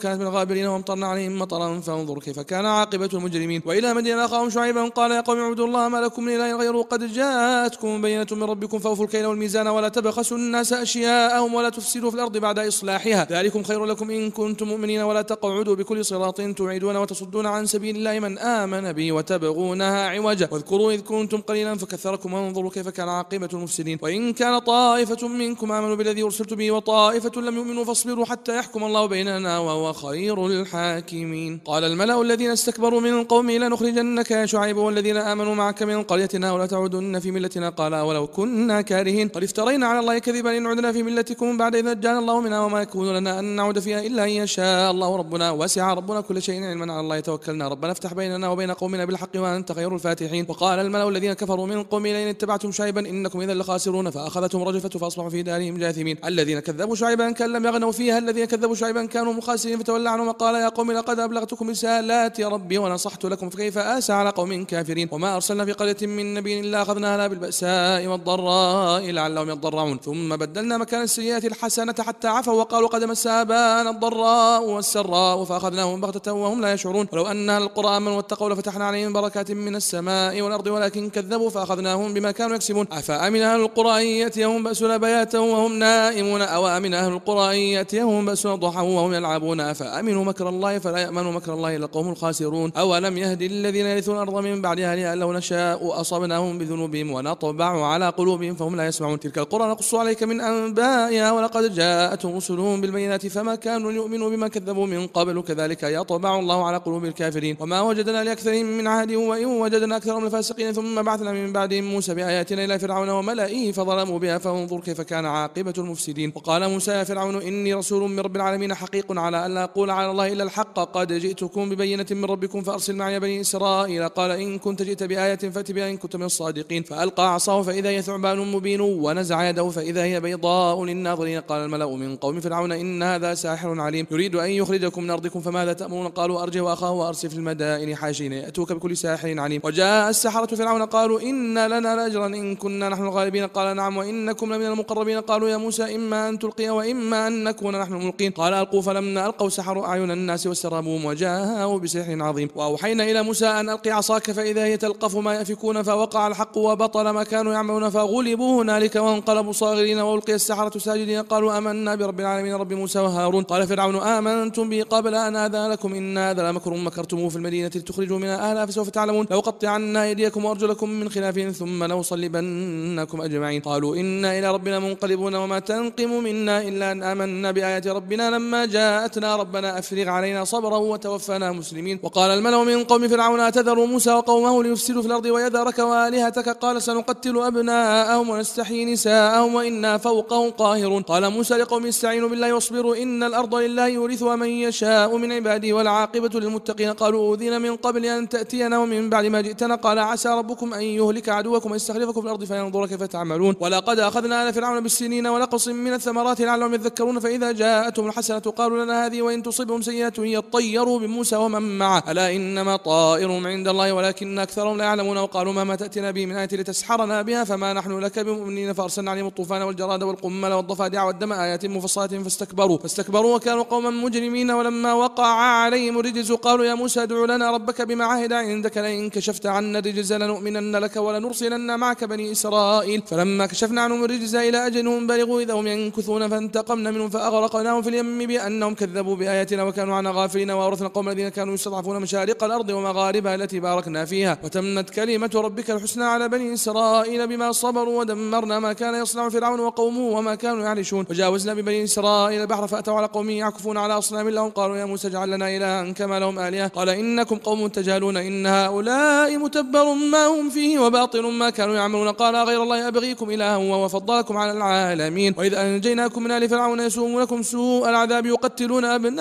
كانت من الغابرين وامطرنا عليهم مطرا فانظر كيف كان عاقبة المجرمين. وإلى مدين أخاهم شعيبا قال يا قوم اعبدوا الله ما لكم من إله غيره قد جاءتكم بينة من ربكم فأوفوا الكيل والميزان ولا تبخسوا الناس أشياءهم ولا تفسدوا في الأرض بعد إصلاحها ذلكم خير لكم إن كنتم مؤمنين ولا تقعدوا بكل صراط توعدون وتصدون عن سبيل الله من آمن به وتبغونها عوجا واذكروا إذ كنتم قليلا فكثركم وانظروا كيف كان عاقبة المفسدين. وإن كان طائفة منكم آمنوا بالذي أرسلت به وطائفة لم يؤمنوا فاصبروا حتى يحكم الله بيننا وهو خير الحاكمين. قال الملأ الذين استكبروا من قومه لنخرجنك يا شعيب والذين آمنوا معك من قريتنا ولا تعودن في ملتنا قال ولو كنا كارهين قد افترينا على الله كذبا إن عدنا في ملتكم بعد إذ نجانا الله منها وما يكون لنا أن نعود فيها إلا أن يشاء الله ربنا وسع ربنا كل شيء علما على الله توكلنا ربنا افتح بيننا وبين قومنا بالحق وأنت خير الفاتحين. وقال الملأ الذين كفروا من قومه لئن اتبعتم شعيبا إنكم إذا لخاسرون فأخذتهم رجفة فأصبحوا في دارهم جاثمين. الذين كذبوا شعيبا كان لم يغنوا فيها الذين كذبوا شعيبا كانوا مخاسرين فتولى عنهم وقال يا قوم لقد أبلغتكم رسالات ربي ونصحت لكم فكيف آسى على قوم كافرين. وما أرسلنا في قرية من نبي إلا أخذناها بالبأساء والضراء لعلهم يضرعون ثم بدلنا مكان السيئات الحسنة حتى عفوا وقالوا قد مس آباءنا الضراء والسراء فأخذناهم بغتة وهم لا يشعرون. ولو أن أهل القرى آمنوا واتقوا لفتحنا عليهم بركات من السماء والأرض ولكن كذبوا فأخذناهم بما كانوا يكسبون. أفأمن أهل القرى أن يأتيهم بأسنا بياتا وهم نائمون أو أمن أهل القرى أن يأتيهم بأسنا ضحى وهم يلعبون أفأمنوا مكر الله فلا يأمن مكر الله إلا القوم الخاسرون. أولم يهد للذين يرثون الأرض من بعد أهلها أن لو نشاء أصبناهم بذنوبهم ونطبع على قلوبهم فهم لا يسمعون. تلك القرى نقص عليك من أنبائها ولقد جاءتهم رسلهم بالبينات فما كانوا ليؤمنوا بما كذبوا من قبل كذلك يطبع الله على قلوب الكافرين. وما وجدنا لأكثرهم من عهد وإن وجدنا أكثرهم الفاسقين ثم بعثنا من بعدهم موسى بآياتنا إلى فرعون وملئه فظلموا بها فانظر كيف كان عاقبة المفسدين. وقال موسى يا فرعون إني رسول من رب العالمين حقيق على أن لا أقول على الله إلا الحق قد جئتكم ببينة من ربكم فأرسل معي بني إسرائيل قال إن كنت جئت بآية فأت بها إن كنت من الصادقين. فألقى عصاه فإذا هي ثعبان مبين ونزع يده فإذا هي بيضاء للناظرين. قال الملأ من قوم فرعون إن هذا ساحر عليم يريد أن يخرجكم من أرضكم فماذا تأمرون قالوا أرجه وأخاه وأرسل في المدائن حاشين يأتوك بكل ساحر عليم. وجاء السحرة فرعون قالوا إن لنا لأجرا إن كنا نحن الغالبين قال نعم وإنكم لمن المقربين قالوا يا موسى إما أن تلقي وإما أن نكون نحن الملقين قال ألقوا فلما ألقوا سحروا أعين الناس واسترهبوهم وجاءوا بسحر عظيم. وأوحينا إلى موسى أن ألقي عصاك فإذا هي تلقف ما يأفكون فوقع الحق وبطل ما كانوا يعملون فغلبوا هنالك وانقلبوا صاغرين وألقي السحرة ساجدين قالوا آمنا برب العالمين رب موسى وهارون. قال فرعون آمنتم به قبل أن آذن لكم إن هذا لمكر مكرتموه في المدينة لتخرجوا منها أهلها فسوف تعلمون لأقطعن أيديكم وأرجلكم من خلاف ثم لأصلبنكم أجمعين. قالوا إنا إلى ربنا منقلبون وما تنقم منا إلا أن آمنا بآيات ربنا لما جاءتنا ربنا أفرغ علينا صبرا وتوفنا مسلمين. وقال الملأ من قوم فرعون أتذر موسى وقومه ليفسدوا في الأرض ويذرك وآلهتك قال سنقتل أبناءهم ونستحيي نساءهم وإنا فوقهم قاهرون. قال موسى لقوم استعينوا بالله واصبروا إن الأرض لله يورثها من يشاء من عباده والعاقبة للمتقين. قالوا أوذينا من قبل أن تأتينا ومن بعد ما جئتنا قال عسى ربكم أن يهلك عدوكم ويستخلفكم في الأرض فينظر كيف تعملون. ولقد أخذنا آل فرعون بالسنين ونقص من الثمرات لعلهم يذكرون فإذا جاءتهم الحسنة قالوا لنا هذه وإن تصبهم سيئة يطيروا بموسى ومن معه ألا إنما طائرهم عند الله ولكن أكثرهم لا يعلمون. وقالوا مهما تأتنا به من آية لتسحرنا بها فما نحن لك بمؤمنين فأرسلنا عليهم الطوفان والجراد والقمل والضفادع والدم آيات مفصلات فاستكبروا فاستكبروا وكانوا قوما مجرمين. ولما وقع عليهم الرجز قالوا يا موسى ادع لنا ربك بما عهد عندك لئن كشفت عنا الرجز لنؤمنن لك ولنرسلن معك بني إسرائيل. فلما كشفنا عنهم الرجز إلى أجلهم بلغوا إذا هم ينكثون فانتقمنا منهم فأغرقناهم في اليم بأنهم كذبوا بآياتنا وكانوا عنها غافلين. وأورثنا القوم الذين كانوا يستضعفون مشارق الأرض ومغاربها التي باركنا فيها وتمت كلمة ربك الحسنى على بني إسرائيل بما صبروا ودمرنا ما كان يصنع فرعون وقومه وما كانوا يعرشون. وجاوزنا ببني إسرائيل البحر فأتوا على قوم يعكفون على أصنام لهم قالوا يا موسى اجعل لنا إلها كما لهم آلهة قال إنكم قوم تجهلون إن هؤلاء متبر ما هم فيه وباطل ما كانوا يعملون. قال غير الله أبغيكم إلها وهو فضلكم على العالمين. وإذ أنجيناكم من آل فرعون يسومونكم سوء العذاب يقتلون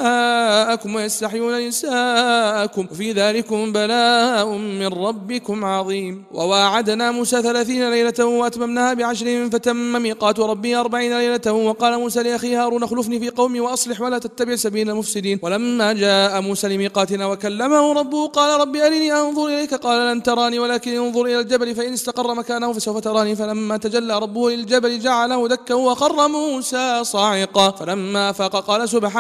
أبناءكم ويستحيون نساءكم وفي ذلكم بلاء من ربكم عظيم. وواعدنا موسى ثلاثين ليلة وأتممناها بعشر فتم ميقات ربي أربعين ليلة. وقال موسى لأخي هارون اخلفني في قومي وأصلح ولا تتبع سبيل المفسدين. ولما جاء موسى لميقاتنا وكلمه ربه قال رب أرني أنظر إليك قال لن تراني ولكن انظر إلى الجبل فإن استقر مكانه فسوف تراني. فلما تجلى ربه للجبل جعله دكا وخر موسى صاعقا فلما فاق قال سبحانك تبت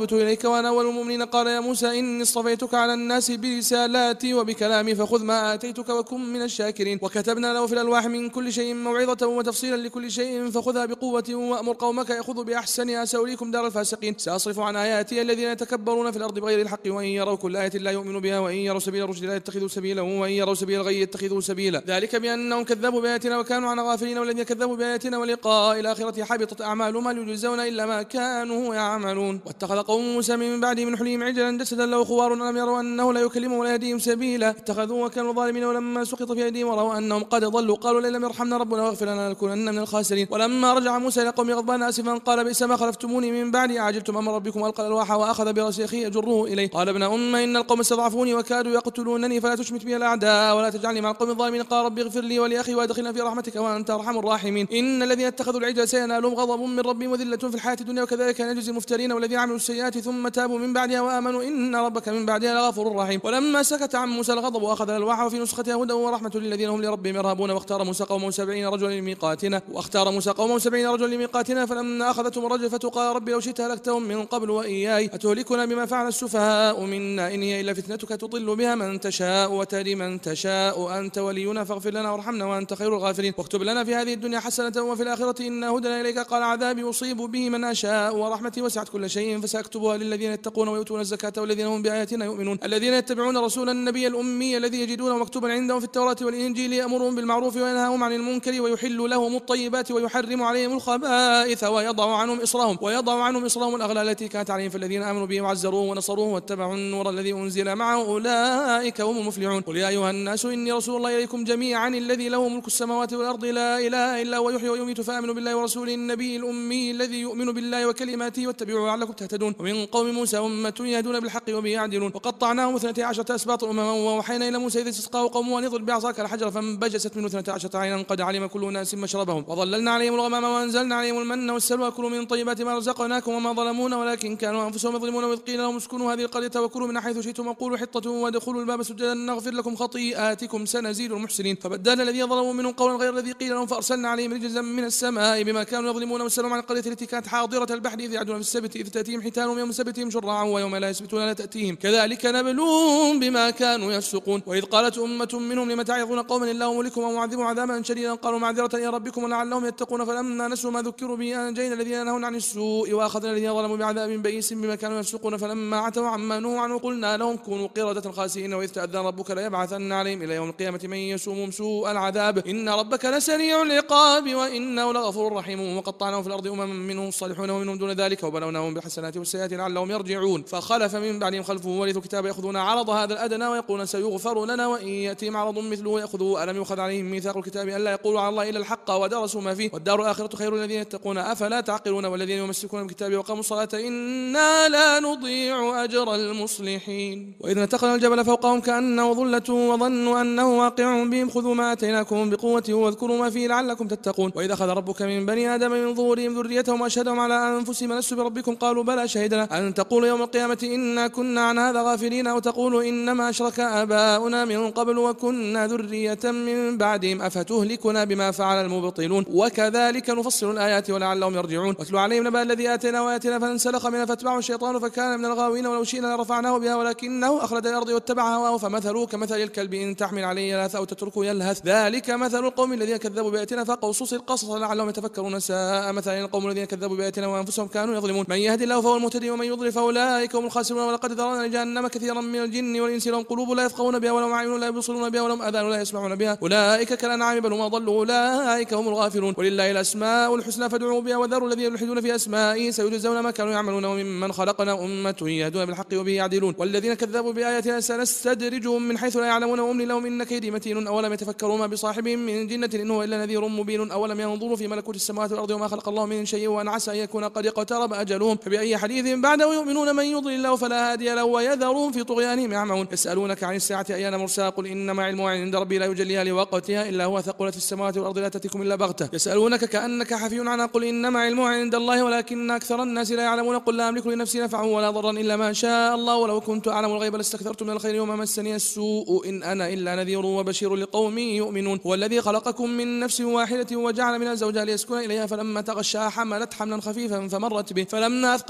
وهبت إليك وأنا أول المؤمنين. قال يا موسى إني اصطفيتك على الناس برسالاتي وبكلامي فخذ ما آتيتك وكن من الشاكرين. وكتبنا له في الألواح من كل شيء موعظة وتفصيلا لكل شيء فخذها بقوة وأمر قومك يأخذوا بأحسنها سأريكم دار الفاسقين. سأصرف عن آياتي الذين يتكبرون في الأرض بغير الحق وإن يروا كل آية لا يؤمنوا بها وإن يروا سبيل الرشد لا يتخذوا سبيلا وإن يروا سبيل الغي يتخذوا سبيلا. ذلك بأنهم كذبوا بآياتنا وكانوا عنها غافلين. والذين كذبوا بآياتنا ولقاء الآخرة حبطت أعمالهم هل يجزون إلا ما كانوا يعملون. واتخذ قوم موسى من بعده من حليهم عجلا جسدا له خوار ألم يروا أنه لا يكلمهم ولا يهديهم سبيلا. اتخذوا وكانوا ظالمين. ولما سقط في أيديهم ورأوا أنهم قد ضلوا قالوا لئن لم يرحمنا ربنا واغفر لنا لنكونن من الخاسرين. ولما رجع موسى إلى قومه غضبان آسفا قال بئس ما خلفتموني من بعدي أعجلتم أمر ربكم وألقى الألواح وأخذ برأس أخيه يجره إليه قال ابن أم إن القوم استضعفوني وكادوا يقتلونني فلا تشمت بي الأعداء ولا تجعلني مع القوم الظالمين. قال رب اغفر لي ولأخي وادخلنا في رحمتك وأنت أرحم الراحمين. إن الذين اتخذوا العجل سينالهم غضب من ربهم وذلة في الحياة الدنيا وكذلك نجزي المفترين. والذين عملوا السيئات ثم تابوا من بعدها وآمنوا إن ربك من بعدها لغفور رحيم. ولما سكت عن موسى الغضب وأخذ الألواح وفي نسختها هدى ورحمة للذين هم لربهم يرهبون. واختار موسى قومه سبعين رجلا لميقاتنا واختار موسى قومه سبعين رجلا لميقاتنا فلما أخذتهم الرجفة قال ربي لو شئت هلكتهم من قبل وإياي أتهلكنا بما فعل السفهاء منا إن هي إلا فتنتك تضل بها من تشاء وتهدي من تشاء أنت ولينا فاغفر لنا وارحمنا وأنت خير الغافرين. واكتب لنا في هذه الدنيا حسنة وفي الآخرة إنا هدنا إليك. قال عذابي أصيب به من أشاء ورحمتي وسعت كل شيء فسأكتبها للذين يتقون ويؤتون الزكاة والذين هم بآياتنا يؤمنون. الذين يتبعون رسول النبي الأمي الذي يجدونه مكتوبا عندهم في التوراة والإنجيل يأمرهم بالمعروف وينهاهم عن المنكر ويحل لهم الطيبات ويحرم عليهم الخبائث ويضع عنهم إصرهم ويضع عنهم إصرهم الأغلال التي كانت عليهم. فالذين آمنوا به وعزروه ونصروه واتبعوا النور الذي أنزل معه أولئك هم المفلحون. قل يا أيها الناس إني رسول الله إليكم جميعا الذي له ملك السماوات والأرض لا إله إلا هو يحيي ويميت فآمنوا بالله ورسوله النبي الأمي الذي يؤمن بالله وكلماته واتبعوه لعلكم تهتدون. ومن قوم موسى أمة يهدون بالحق وبه يعدلون. وقطعناهم اثنتي عشرة أسباط أمما ووحينا إلى موسى إذ استسقاه قومه أن اضرب بعصاك الحجر فانبجست منه اثنتا عشرة عينا قد علم كل أناس مشربهم وظللنا عليهم الغمام وأنزلنا عليهم المن والسلوى كلوا من طيبات ما رزقناكم وما ظلمونا ولكن كانوا أنفسهم يظلمون. وإذ قيل لهم اسكنوا هذه القرية وكلوا من حيث شئتم وقولوا حطة وادخلوا الباب سجدا نغفر لكم خطيئاتكم سنزيد المحسنين. فبدل الذين ظلموا منهم قولا غير الذي قيل لهم فأرسلنا عليهم رجزا من السماء بما كانوا يظلمون. والسلام عن القرية التي كانت حاضرة البحر إذ يعدون في السبت إذ تأتيهم حيتانهم يوم سبتهم شرعا ويوم لا يسبتون لا تأتيهم كذلك نبلوهم بما كانوا يفسقون. وإذ قالت أمة منهم لم تعظون قوما الله مهلكهم ومعذبهم عذابا شديدا قالوا معذرة إلى ربكم ولعلهم يتقون. فلما نسوا ما ذكروا به أنجينا الذين ينهون عن السوء وأخذنا الذين ظلموا بعذاب بئيس بما كانوا يفسقون. فلما عتوا عما نهوا عنه قلنا لهم كونوا قردة خاسئين. وإذ تأذن ربك ليبعثن عليهم إلى يوم القيامة من يسومهم سوء العذاب إن ربك لسريع العقاب وإنه لغفور رحيم. وقطعناهم في الأرض أمما منهم الصالحون ومنهم دون ذلك وبلوناهم بالحسنات والسيئات لعلهم يرجعون. فخلف من بعدهم خلف ورثوا الكتاب يأخذون عرض هذا الأدنى ويقولون سيغفر لنا وإن يأتيهم عرض مثله يأخذوه. ألم يؤخذ عليهم ميثاق الكتاب ألا يقولوا على الله إلا الحق ودرسوا ما فيه والدار الآخرة خير الذين يتقون أفلا تعقلون. والذين يمسكون بالكتاب وقاموا الصلاة إنا لا نضيع أجر المصلحين. وإذ نتقنا الجبل فوقهم كأنه ظلة وظنوا أنه واقع بهم خذوا ما آتيناكم بقوة واذكروا ما فيه لعلكم تتقون. وإذا أخذ ربك من بني آدم من ظهورهم ذريتهم وأشهدهم على أنفسهم ألست بربكم قالوا بلى شهدنا أن تقولوا يوم القيامة إنا كنا عن هذا غافلين أو تقولوا إنما أشرك آباؤنا من قبل وكنا ذرية من بعدهم أفتهلكنا بما فعل المبطلون وكذلك نفصل الآيات ولعلهم يرجعون. واتلو عليهم نبأ الذي آتينا وآياتنا فانسلخ منها فاتبعه الشيطان فكان من الغاوين ولو شئنا لرفعناه بها ولكنه أخلد الأرض واتبع هواه فمثله كمثل الكلب إن تحمل عليه يلهث أو تتركه يلهث ذلك مثل القوم الذين كذبوا بآياتنا فقصص القصص لعلهم يتفكرون ساء مثلا القوم الذين كذبوا بآياتنا وأنفسهم كانوا يظلمون. من يهدي الله فهو المهتدي ومن يضلل فأولئك هم الخاسرون. ولقد ذرأنا لجهنم كثيرا من الجن والإنس لهم قلوب لا يفقهون بها ولهم أعين لا يبصرون بها ولهم آذان لا يسمعون بها أولئك كالأنعام بل هم أضل أولئك هم الغافلون. ولله الأسماء الحسنى فادعوه بها وذروا الذين يلحدون في أسمائه سيجزون ما كانوا يعملون. وممن خلقنا أمة يهدون بالحق وبه يعدلون. والذين كذبوا بآياتنا سنستدرجهم من حيث لا يعلمون وأملي لهم إن كيدي متين. أولم يتفكروا ما بصاحبهم من جنة إن هو إلا نذير مبين. أولم ينظروا في ملكوت السماوات والأرض وما خلق الله من شيء وأن عسى أن يكون قد اقترب أجلهم فبأي حديث بعده يؤمنون. من يضلل الله فلا هادي له ويذرهم في طغيانهم يعمهون. يسألونك عن الساعة أيان مرساها قل إنما علمها عند ربي لا يجليها لوقتها إلا هو ثقلت في السماوات والأرض لا تأتيكم إلا بغتة. يسألونك كأنك حفي عنها قل إنما علمها عند الله ولكن أكثر الناس لا يعلمون. قل لا أملك لنفسي نفعا ولا ضرا إلا ما شاء الله ولو كنت أعلم الغيب لاستكثرت من الخير وما مسني السوء إن أنا إلا نذير وبشير لقوم يؤمنون. هو الذي خلقكم من نفس واحدة وجعل منها زوجها ليسكن إليها فلما تغشاها حملت حملا خفيفا فمرت به فلما أثقلت دعوا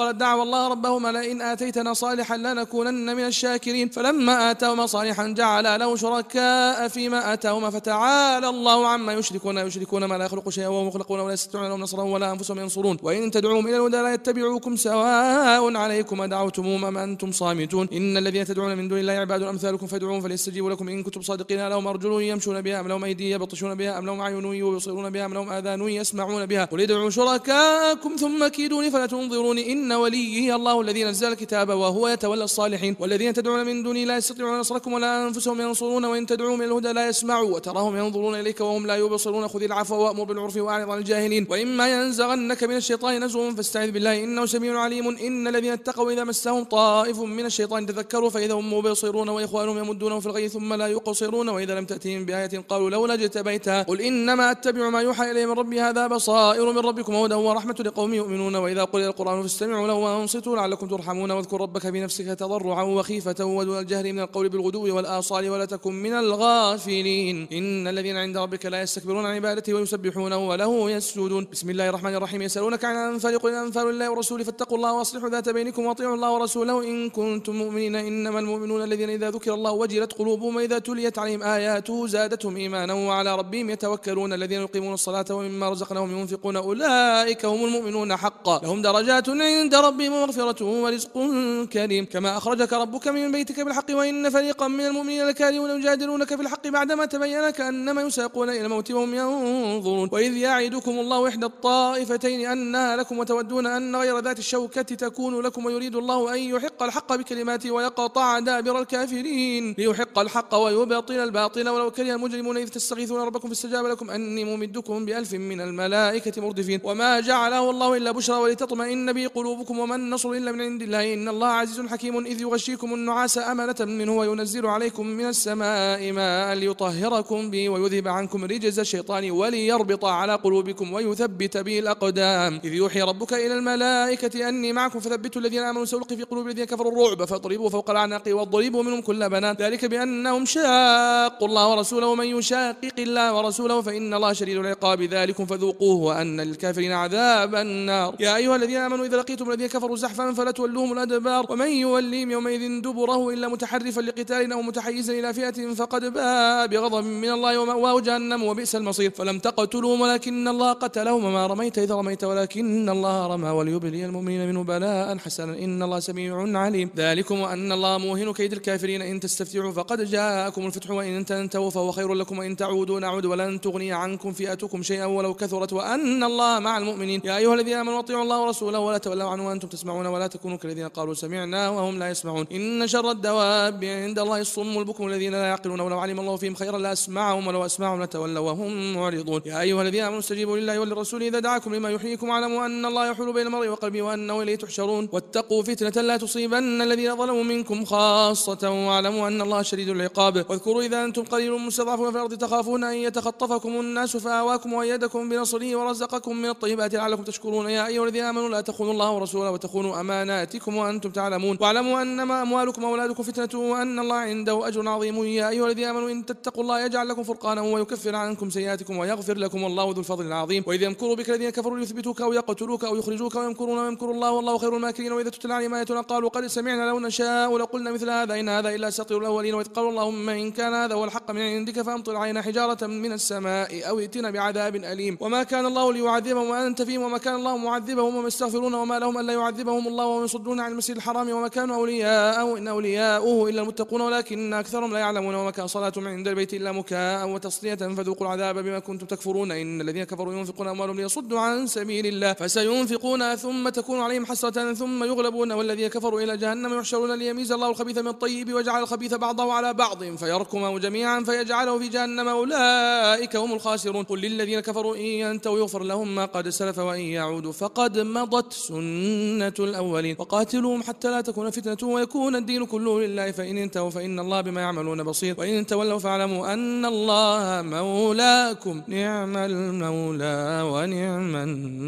الله ربهما لئن آتيتنا صالحا لنكونن من الشاكرين فلما آتاهما صالحا جعل له شركاء فيما آتاهما فتعالى الله عما يشركون يشركون ما لا يخلق شيئا وهم يخلقون ولا يستطيعون لهم نصرا ولا أنفسهم ينصرون وإن تدعوهم إلى الهدى لا يتبعوكم سواء عليكم أدعوتموهم أم أنتم صامتون إن الذين تدعون من دون الله عباد أمثالكم فادعوهم فليستجيبوا لكم إن كنتم صادقين لهم أرجل يمشون بها أم لهم أيدي يبطشون بها أم لهم أعين يبصرون بها أم لهم آذان يسمعون بها قل ادعوا شركاءكم ثم كيدوني فلا تنظروني إن وليي الله الذي نزل الكتاب وهو يتولى الصالحين والذين تدعون من دوني لا يستطيعون نصركم ولا أنفسهم ينصرون وإن تدعوهم إلى الهدى لا يسمعوا وتراهم ينظرون إليك وهم لا يبصرون خذ العفو وأمر بالعرف وأعرض عن الجاهلين وإما ينزغنك من الشيطان نزغ فاستعذ بالله إنه سميع عليم إن الذين اتقوا إذا مسهم طائف من الشيطان تذكروا فإذا هم مبصرون وإخوانهم يمدونهم في الغي ثم لا يقصرون وإذا لم تأتهم بآية قالوا لولا اجتبيتها قل إنما أتبع ما يوحى إلي من ربي هذا بصائر من ربكم وهدى ورحمة لقوم يؤمنون وإذا قرئ القرآن فاستمعوا له وأنصتوا لعلكم ترحمون واذكر ربك بنفسك تضرعا وخيفة ودون الجهر من القول بالغدو والآصال ولا تكن من الغافلين إن الذين عند ربك لا يستكبرون عن عبادته ويسبحونه وله يسجدون بسم الله الرحمن الرحيم يسألونك عن الأنفال قل الأنفال لله ورسوله فاتقوا الله وأصلحوا ذات بينكم وأطيعوا الله ورسوله إن كنتم مؤمنين إنما المؤمنون الذين إذا ذكر الله وجلت قلوبهم وإذا تليت عليهم آياته زادتهم إيمانا وعلى ربهم يتوكلون الذين يقيمون الصلاة ومما رزقناهم ينفقون أولئك هم المؤمنون حقا لهم درجات عند ربهم ومغفرة ورزق كريم كما أخرجك ربك من بيتك بالحق وإن فريقا من المؤمنين لكارهون يجادلونك في الحق بعدما تبين كأنما يساقون إلى الموت وهم ينظرون وإذ يعدكم الله إحدى الطائفتين أنها لكم وتودون أن غير ذات الشوكة تكون لكم ويريد الله أن يحق الحق بكلماته ويقطع دابر الكافرين ليحق الحق ويبطل الباطل ولو كره المجرمون إذ تستغيثون ربكم فاستجاب لكم أني ممدكم بألف من الملائكة مردفين وما جعله الله إلا بشرى ولتطمئن به قلوبكم وما النصر إلا من عند الله إن الله عزيز حكيم إذ يغشيكم النعاس أمنة منه وينزل عليكم من السماء ماء ليطهركم به ويذهب عنكم رجز الشيطان وليربط على قلوبكم ويثبت به الأقدام إذ يوحي ربك إلى الملائكة أني معكم فثبتوا الذين آمنوا سألقي في قلوب الذين كفروا الرعب فاضربوا فوق الأعناق واضربوا منهم كل بنان ذلك بأنهم شاقوا الله ورسوله ومن يشاقق الله ورسوله فإن الله شديد العقاب ذلكم فذوقوه وأن للكافرين عذاب النار يا أيها الذين آمنوا إذا لقيتم الذين كفروا زحفا فلا تولوهم الأدبار ومن يوليهم يومئذ دبره إلا متحرفا لقتال أو متحيزا إلى فئة فقد باء بغضب من الله ومأواه جهنم وبئس المصير فلم تقتلوهم ولكن الله قتلهم وما رميت إذ رميت ولكن الله رمى وليبلي المؤمنين منه بلاء حسنا إن الله سميع عليم ذلكم وأن الله موهن كيد الكافرين إن تستفتحوا فقد جاءكم الفتح وإن تنتهوا فهو خير لكم وإن تعودوا نعود ولن تغني عنكم فئتكم شيئا ولو كثرت وأن الله مع المؤمنين يا أيها الذين آمنوا أطيعوا الله ورسوله ولا تولوا عنه وأنتم تسمعون ولا تكونوا كالذين قالوا سمعنا وهم لا يسمعون إن شر الدواب عند الله الصم البكم الذين لا يعقلون ولو علم الله فيهم خيرا لأسمعهم ولو أسمعهم لتولوا وهم معرضون يا أيها الذين آمنوا استجيبوا لله وللرسول إذا دعاكم لما يحييكم واعلموا أن الله يحول بين المرء وقلبه وأنه إليه تحشرون واتقوا فتنة لا تصيبن الذين ظلموا منكم خاصة واعلموا أن الله شديد العقاب واذكروا إذا أنتم قليل مستضعفون في الأرض تخافون أن يتخطفكم الناس فآواكم وأيدكم بنصره ورزقكم من الطيبات لعلكم تشكرون يا أيها الذين آمنوا لا تخونوا الله ورسوله وتخونوا أماناتكم وأنتم تعلمون واعلموا أنما أموالكم وأولادكم فتنة وأن الله عنده أجر عظيم يا أيها الذين آمنوا إن تتقوا الله يجعل لكم فرقانا ويكفر عنكم سيئاتكم ويغفر لكم والله ذو الفضل العظيم وإذ يمكر بك الذين كفروا ليثبتوك أو يقتلوك أو يخرجوك ويمكرون ويمكر الله والله خير الماكرين وإذا تتلى عليهم آياتنا قالوا قد سمعنا لو نشاء لقلنا مثل هذا إن هذا إلا أساطير الأولين وإذ قالوا اللهم إن كان هذا هو الحق من عندك فأمطر علينا حجارة من السماء أو ائتنا بعذاب أليم وما كان الله ليعذبهم وأنت فيهم وما كان الله معذبهم وهم يستغفرون وما لهم ألا يعذبهم الله وهم يصدون عن المسجد الحرام وما كانوا أولياءه إن أولياؤه إلا المتقون ولكن أكثرهم لا يعلمون وما كان صلاتهم عند البيت إلا مكاء وتصدية فذوقوا العذاب بما كنتم تكفرون إن الذين كفروا ينفقون أموالهم ليصدوا عن سبيل الله فسينفقونها ثم تكون عليهم حسرة ثم يغلبون والذين كفروا إلى جهنم يحشرون ليميز الله الخبيث من الطيب وجعل الخبيث بعضه على بعض فيركمه جميعا فيجعله في جهنم أولئك هم الخاسرون قل للذين كفروا إن ينتهوا يغفر لهم ما قد سلف وإن يعودوا فقد مضت سنة الأولين وقاتلوهم حتى لا تكون فتنة ويكون الدين كله لله فإن انتهوا فإن الله بما يعملون بصير وإن تولوا فاعلموا أن الله مولاكم نعم المولى ونعم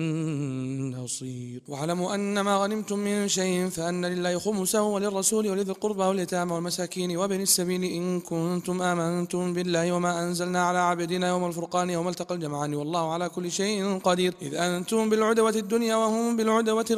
النصير واعلموا أن ما غنمتم من شيء فأن لله خمسه وللرسول ولذي القربى واليتامى والمساكين وابن السبيل إن كنتم آمنتم بالله وما أنزلنا على عبدنا يوم الفرقان يوم التقى الجمعان والله على كل شيء قدير إذ أنتم بالعدوة الدنيا وهم بالعدوة القصوى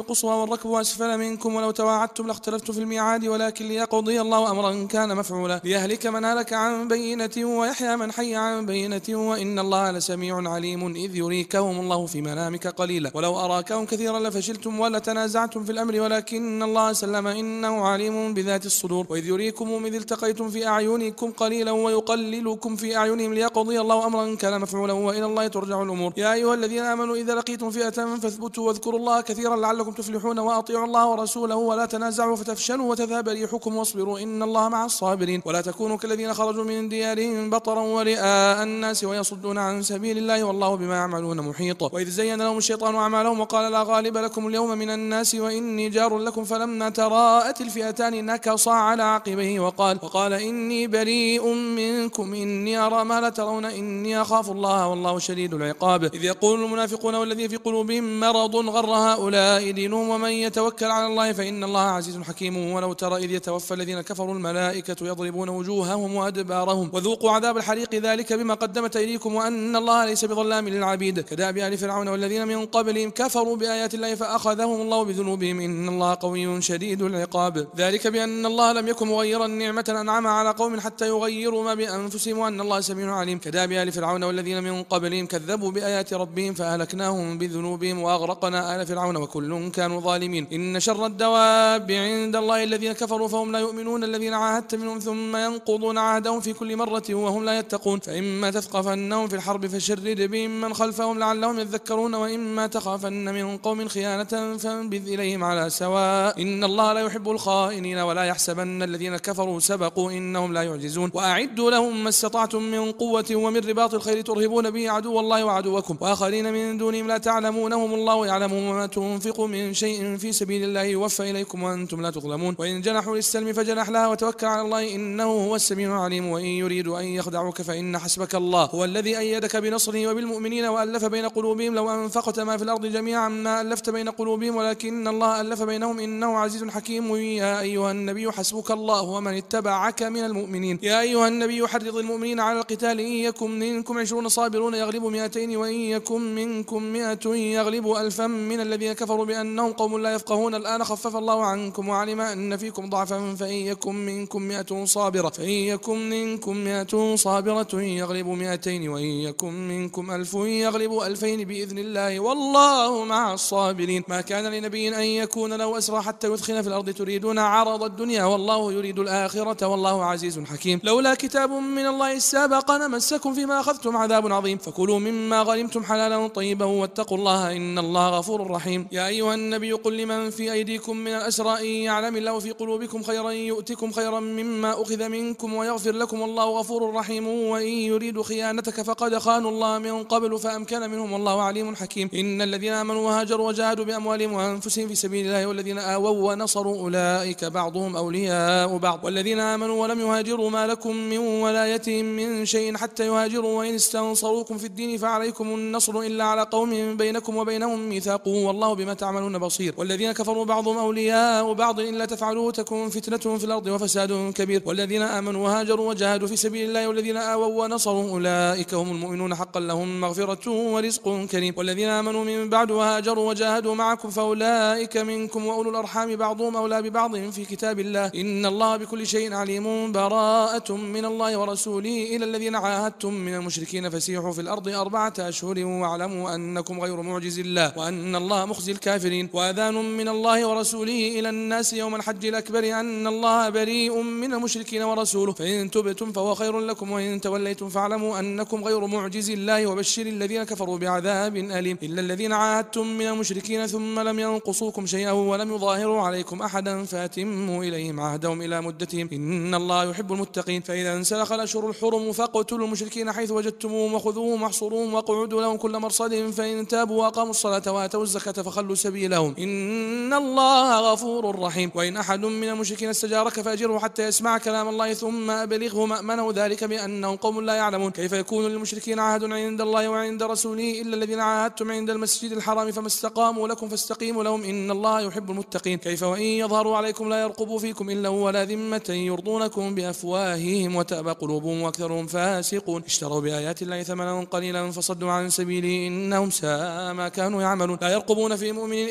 الركب أسفل منكم ولو تواعدتم لاختلفتم في الميعاد ولكن ليقضي الله أمرا كان مفعولا ليهلك من هلك عن بينة ويحيى من حي عن بينة وإن الله لسميع عليم إذ يريكهم الله في منامك قليلا ولو أراكهم كثيرا لفشلتم ولتنازعتم في الأمر ولكن الله سلم إنه عليم بذات الصدور وإذ يريكم إذ التقيتم في أعينكم قليلا ويقللكم في أعينهم ليقضي الله أمرا كان مفعولا وإلى الله ترجع الأمور يا أيها الذين آمنوا إذا لقيتم فئة فاثبتوا واذكروا الله كثيرا لعلكم تفلحون وأطيعوا الله ورسوله ولا تنازعوا فتفشلوا وتذهب ريحكم واصبروا إن الله مع الصابرين ولا تكونوا كالذين خرجوا من ديارهم بطرا ورئاء الناس ويصدون عن سبيل الله والله بما يعملون محيط وإذ زين لهم الشيطان أعمالهم وقال لا غالب لكم اليوم من الناس وإني جار لكم فلما تراءت الفئتان نكصا على عقبيه وقال وقال إني بريء منكم إني أرى ما لا ترون إني أخاف الله والله شديد العقاب إذ يقول المنافقون والذين في قلوبهم مرض غر هؤلاء دينهم ومن يتوكل على الله فإن الله عزيز حكيم ولو ترى إذ يتوفى الذين كفروا الملائكة يضربون وجوههم وأدبارهم وذوقوا عذاب الحريق ذلك بما قدمت أيديكم وأن الله ليس بظلام للعبيد كداب آل فرعون والذين من قبلهم كفروا بآيات الله فأخذهم الله بذنوبهم إن الله قوي شديد العقاب ذلك بأن الله لم يكن مغيرا نعمة أنعم على قوم حتى يغيروا ما بأنفسهم وأن الله سميع عليم كداب آل فرعون والذين من قبلهم كذبوا بآيات ربهم فأهلكناهم بذنوبهم وأغرقنا آل فرعون وكل كانوا ظالمين إن شر الدواب عند الله الذين كفروا فهم لا يؤمنون الذين عاهدت منهم ثم ينقضون عهدهم في كل مرة وهم لا يتقون فإما تثقفنهم في الحرب فشرد بهم من خلفهم لعلهم يذكرون وإما تخافن من قوم خيانة فانبذ إليهم على سواء إن الله لا يحب الخائنين ولا يحسبن الذين كفروا سبقوا إنهم لا يعجزون وأعدوا لهم ما استطعتم من قوة ومن رباط الخير ترهبون به عدو الله وعدوكم وآخرين من دونهم لا تعلمونهم الله يعلم وما تنفقوا من شيء في سبيل الله يوفى إليكم وأنتم لا تظلمون وإن جنحوا للسلم فجنح لها وتوكل على الله إنه هو السميع العليم وإن يريدوا أن يخدعوك فإن حسبك الله هو الذي أيدك بنصره وبالمؤمنين وألف بين قلوبهم لو أنفقت ما في الأرض جميعا ما ألفت بين قلوبهم ولكن الله ألف بينهم إنه عزيز حكيم يا أيها النبي حسبك الله ومن اتبعك من المؤمنين يا أيها النبي حرض المؤمنين على القتال إن يكن منكم عشرون صابرون يغلبوا مئتين وإن يكن منكم مئة يغلبوا ألفا من الذين كفروا بأنهم قوم لا يفقهون الآن خفف الله عنكم وعلم أن فيكم ضعفا فإن يكن منكم مئة صابرة فإن يكن منكم مئة صابرة يغلبوا مئتين وإن يكن منكم ألف يغلبوا ألفين بإذن الله والله مع الصابرين ما كان لنبي أن يكون له أسرى حتى يدخل في الأرض تريدون عرض الدنيا والله يريد الآخرة والله عزيز حكيم لولا كتاب من الله سبق لمسكم فيما أخذتم عذاب عظيم فكلوا مما غنمتم حلالا طيبا واتقوا الله إن الله غفور رحيم يا أيها النبي قل لمن في أيديكم من الأسرى إن يعلم الله في قلوبكم خيرا يؤتكم خيرا مما أخذ منكم ويغفر لكم والله غفور رحيم وإن يريد خيانتك فقد خانوا الله من قبل فأمكن منهم والله عليم حكيم إن الذين آمنوا وهاجروا وجاهدوا بأموالهم وأنفسهم في سبيل الله والذين آووا ونصروا أولئك بعضهم أولياء بعض والذين آمنوا ولم يهاجروا ما لكم من ولايتهم من شيء حتى يهاجروا وإن استنصروكم في الدين فعليكم النصر إلا على قوم بينكم وبينهم ميثاق والله بما تعملون بصير والذين كفروا بعضهم أولياء بعض إلا تفعلوا تكون فتنة في الأرض وفساد كبير والذين آمنوا وهاجروا وجاهدوا في سبيل الله والذين آووا ونصروا أولئك هم المؤمنون حقا لهم مغفرة ورزق كريم والذين آمنوا من بعد وهاجروا وجاهدوا معكم فأولئك منكم وأولو الأرحام بعضهم أولى ببعض في كتاب الله إن الله بكل شيء عليم براءة من الله ورسوله إلى الذين عاهدتم من المشركين فسيحوا في الأرض أربعة أشهر واعلموا أنكم غير معجز الله وأن الله مخزي الكافرين وأذان من الله ورسوله إلى الناس يوم الحج الأكبر أن الله بريء من المشركين ورسوله فإن تبتم فهو خير لكم وإن توليتم فاعلموا أنكم غير معجز الله وبشر الذين كفروا بعذاب أليم إلا الذين عاهدتم من المشركين ثم لم ينقصوكم شيئا ولم يظاهروا عليكم أحدا فأتموا إليهم عهدهم إلى مدتهم إن الله يحب المتقين فإذا انسلخ الأشهر الحرم فاقتلوا المشركين حيث وجدتموهم وخذوهم واحصروهم واقعدوا لهم كل مرصد فإن تابوا وأقاموا الصلاة وآتوا الزكاة فخلوا سبيلهم إن الله غفور رحيم وإن أحد من المشركين استجارك فأجره حتى يسمع كلام الله ثم أبلغه مأمنه ذلك بأنهم قوم لا يعلمون كيف يكون للمشركين عهد عند الله وعند رسوله إلا الذين عاهدتم عند المسجد الحرام فما استقاموا لكم فاستقيموا لهم إن الله يحب المتقين كيف وإن يظهروا عليكم لا يرقبوا فيكم إلا ولا ذمة يرضونكم بأفواههم وتأبى قلوبهم وأكثرهم فاسقون اشتروا بآيات الله ثمنا قليلا فصدوا عن سبيله إنهم ساء ما كانوا يعملون لا يرقبون في مؤمن إلا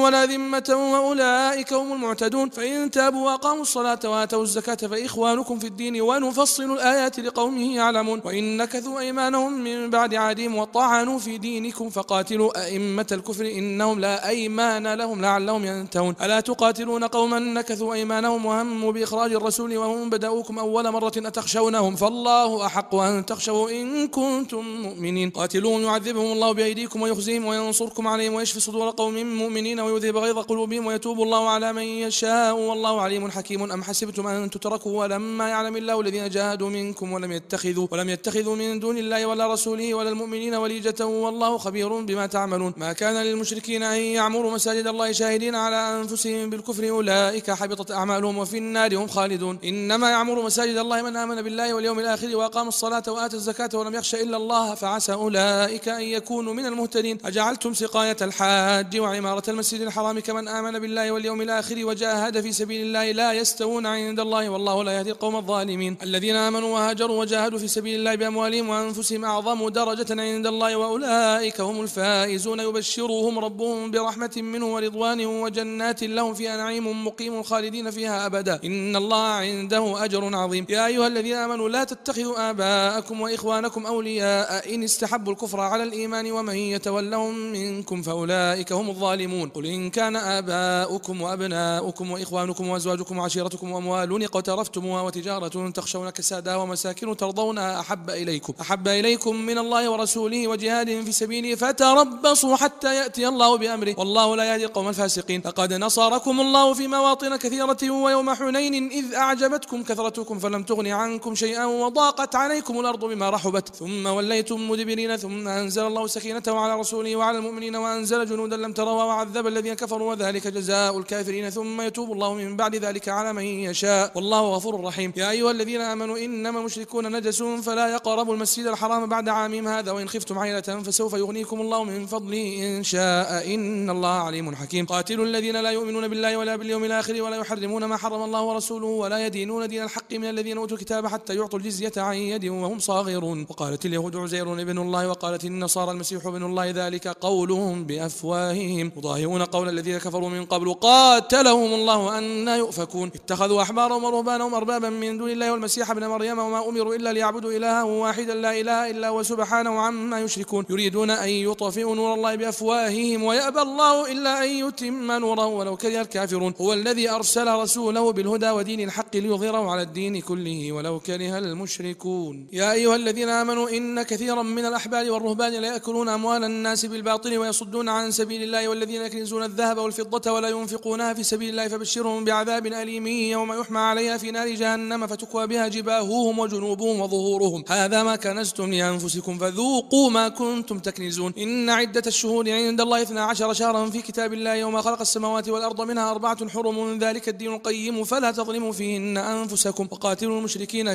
ولا ذمة وأولئك هم المعتدون. فإن تابوا وأقاموا الصلاة وآتوا الزكاة فإخوانكم في الدين ونفصل الآيات لقوم يعلمون. وإن نكثوا أيمانهم من بعد عهدهم وطعنوا في دينكم فقاتلوا أئمة الكفر إنهم لا أيمان لهم لعلهم ينتهون. ألا تقاتلون قوما نكثوا أيمانهم وهموا بإخراج الرسول وهم بدأوكم أول مرة أتخشونهم فالله أحق أن تخشوا إن كنتم مؤمنين. قاتلوهم يعذبهم الله بأيديكم ويخزيهم وينصركم عليهم ويشفي صدور قوم مؤمنين ويذهب غيظ قلوبهم ويتوب الله على من يشاء والله عليم حكيم. أم حسبتم أن تتركوا ولما يعلم الله الذين جاهدوا منكم ولم يتخذوا ولم يتخذوا من دون الله ولا رسوله ولا المؤمنين وليجة والله خبير بما تعملون. ما كان للمشركين أن يعمروا مساجد الله شاهدين على أنفسهم بالكفر أولئك حبطت أعمالهم وفي النار هم خالدون. إنما يعمر مساجد الله من آمن بالله واليوم الآخر وأقام الصلاة وآتى الزكاة ولم يخش إلا الله فعسى أولئك أن يكونوا من المهتدين. أجعلتم سقاية الحاج وعمارة المسجد الحرام كمن آمن بالله واليوم الآخر وجاهد في سبيل الله لا يستوون عند الله والله لا يهدي القوم الظالمين. الذين آمنوا وهاجروا وجاهدوا في سبيل الله بأموالهم وأنفسهم أعظم درجة عند الله وأولئك هم الفائزون. يبشرهم ربهم برحمة منه ورضوان وجنات لهم فيها نعيم مقيم خالدين فيها أبدا إن الله عنده أجر عظيم. يا أيها الذين آمنوا لا تتخذوا آباءكم وإخوانكم أولياء إن استحبوا الكفر على الإيمان ومن يتولهم منكم فأولئك هم الظالمون. قل إن كان آباؤكم وأبناؤكم وإخوانكم وأزواجكم وعشيرتكم وأموال اقترفتموها وتجارة تخشون كسادها ومساكن ترضونها أحب إليكم أحب إليكم من الله ورسوله وجهاد في سبيله فتربصوا حتى يأتي الله بأمره والله لا يهدي القوم الفاسقين. لقد نصركم الله في مواطن كثيرة ويوم حنين إذ أعجبتكم كثرتكم فلم تغن عنكم شيئا وضاقت عليكم الأرض بما رحبت ثم وليتم مدبرين ثم أنزل الله سكينته على رسوله وعلى المؤمنين وأنزل جنودا لم تروا وعذب الذين كفروا وذلك جزاء الكافرين ثم يتوب الله من بعد ذلك على من يشاء والله غفور رحيم. يا أيها الذين آمنوا إنما المشركون نجس فلا يقربوا المسجد الحرام بعد عامهم هذا وإن خفتم عيلة فسوف يغنيكم الله من فضله إن شاء إن الله عليم حكيم. قاتلوا الذين لا يؤمنون بالله ولا باليوم الآخر ولا يحرمون ما حرم الله ورسوله ولا يدينون دين الحق من الذين أوتوا الكتاب حتى يعطوا الجزية عن يد وهم صاغرون. وقالت اليهود عزير ابن الله وقالت النصارى المسيح ابن الله ذلك قولهم بأفواههم يضاهئون قول الذين كفروا من قبل قاتلهم الله أن يؤفكون. اتخذوا أحبارهم ورهبانهم أربابا من دون الله والمسيح ابن مريم وما أمروا إلا ليعبدوا إلها واحدا لا إله إلا هو سبحانه عما يشركون. يريدون أن يطفئوا نور الله بأفواههم ويأبى الله إلا أن يتم نوره ولو كره الكافرون. هو الذي أرسل رسوله بالهدى ودين الحق ليظهره على الدين كله ولو كره المشركون. يا أيها الذين آمنوا إن كثيرا من الأحبار والرهبان لا يأكلون أموال الناس بالباطل ويصدون عن سبيل الله والذين يكنزون الذهب والفضة ولا ينفقونها في سبيل الله فبشرهم بعذاب أليم يوم يحمى عليها في نار جهنم فتكوى بها جباههم وجنوبهم وظهورهم هذا ما كنزتم لأنفسكم فذوقوا ما كنتم تكنزون. إن عدة الشهور عند الله اثنا عشر شهرا في كتاب الله يوم خلق السماوات والأرض منها أربعة حرم ذلك الدين القيم فلا تظلموا فيهن أنفسكم وقاتلوا المشركين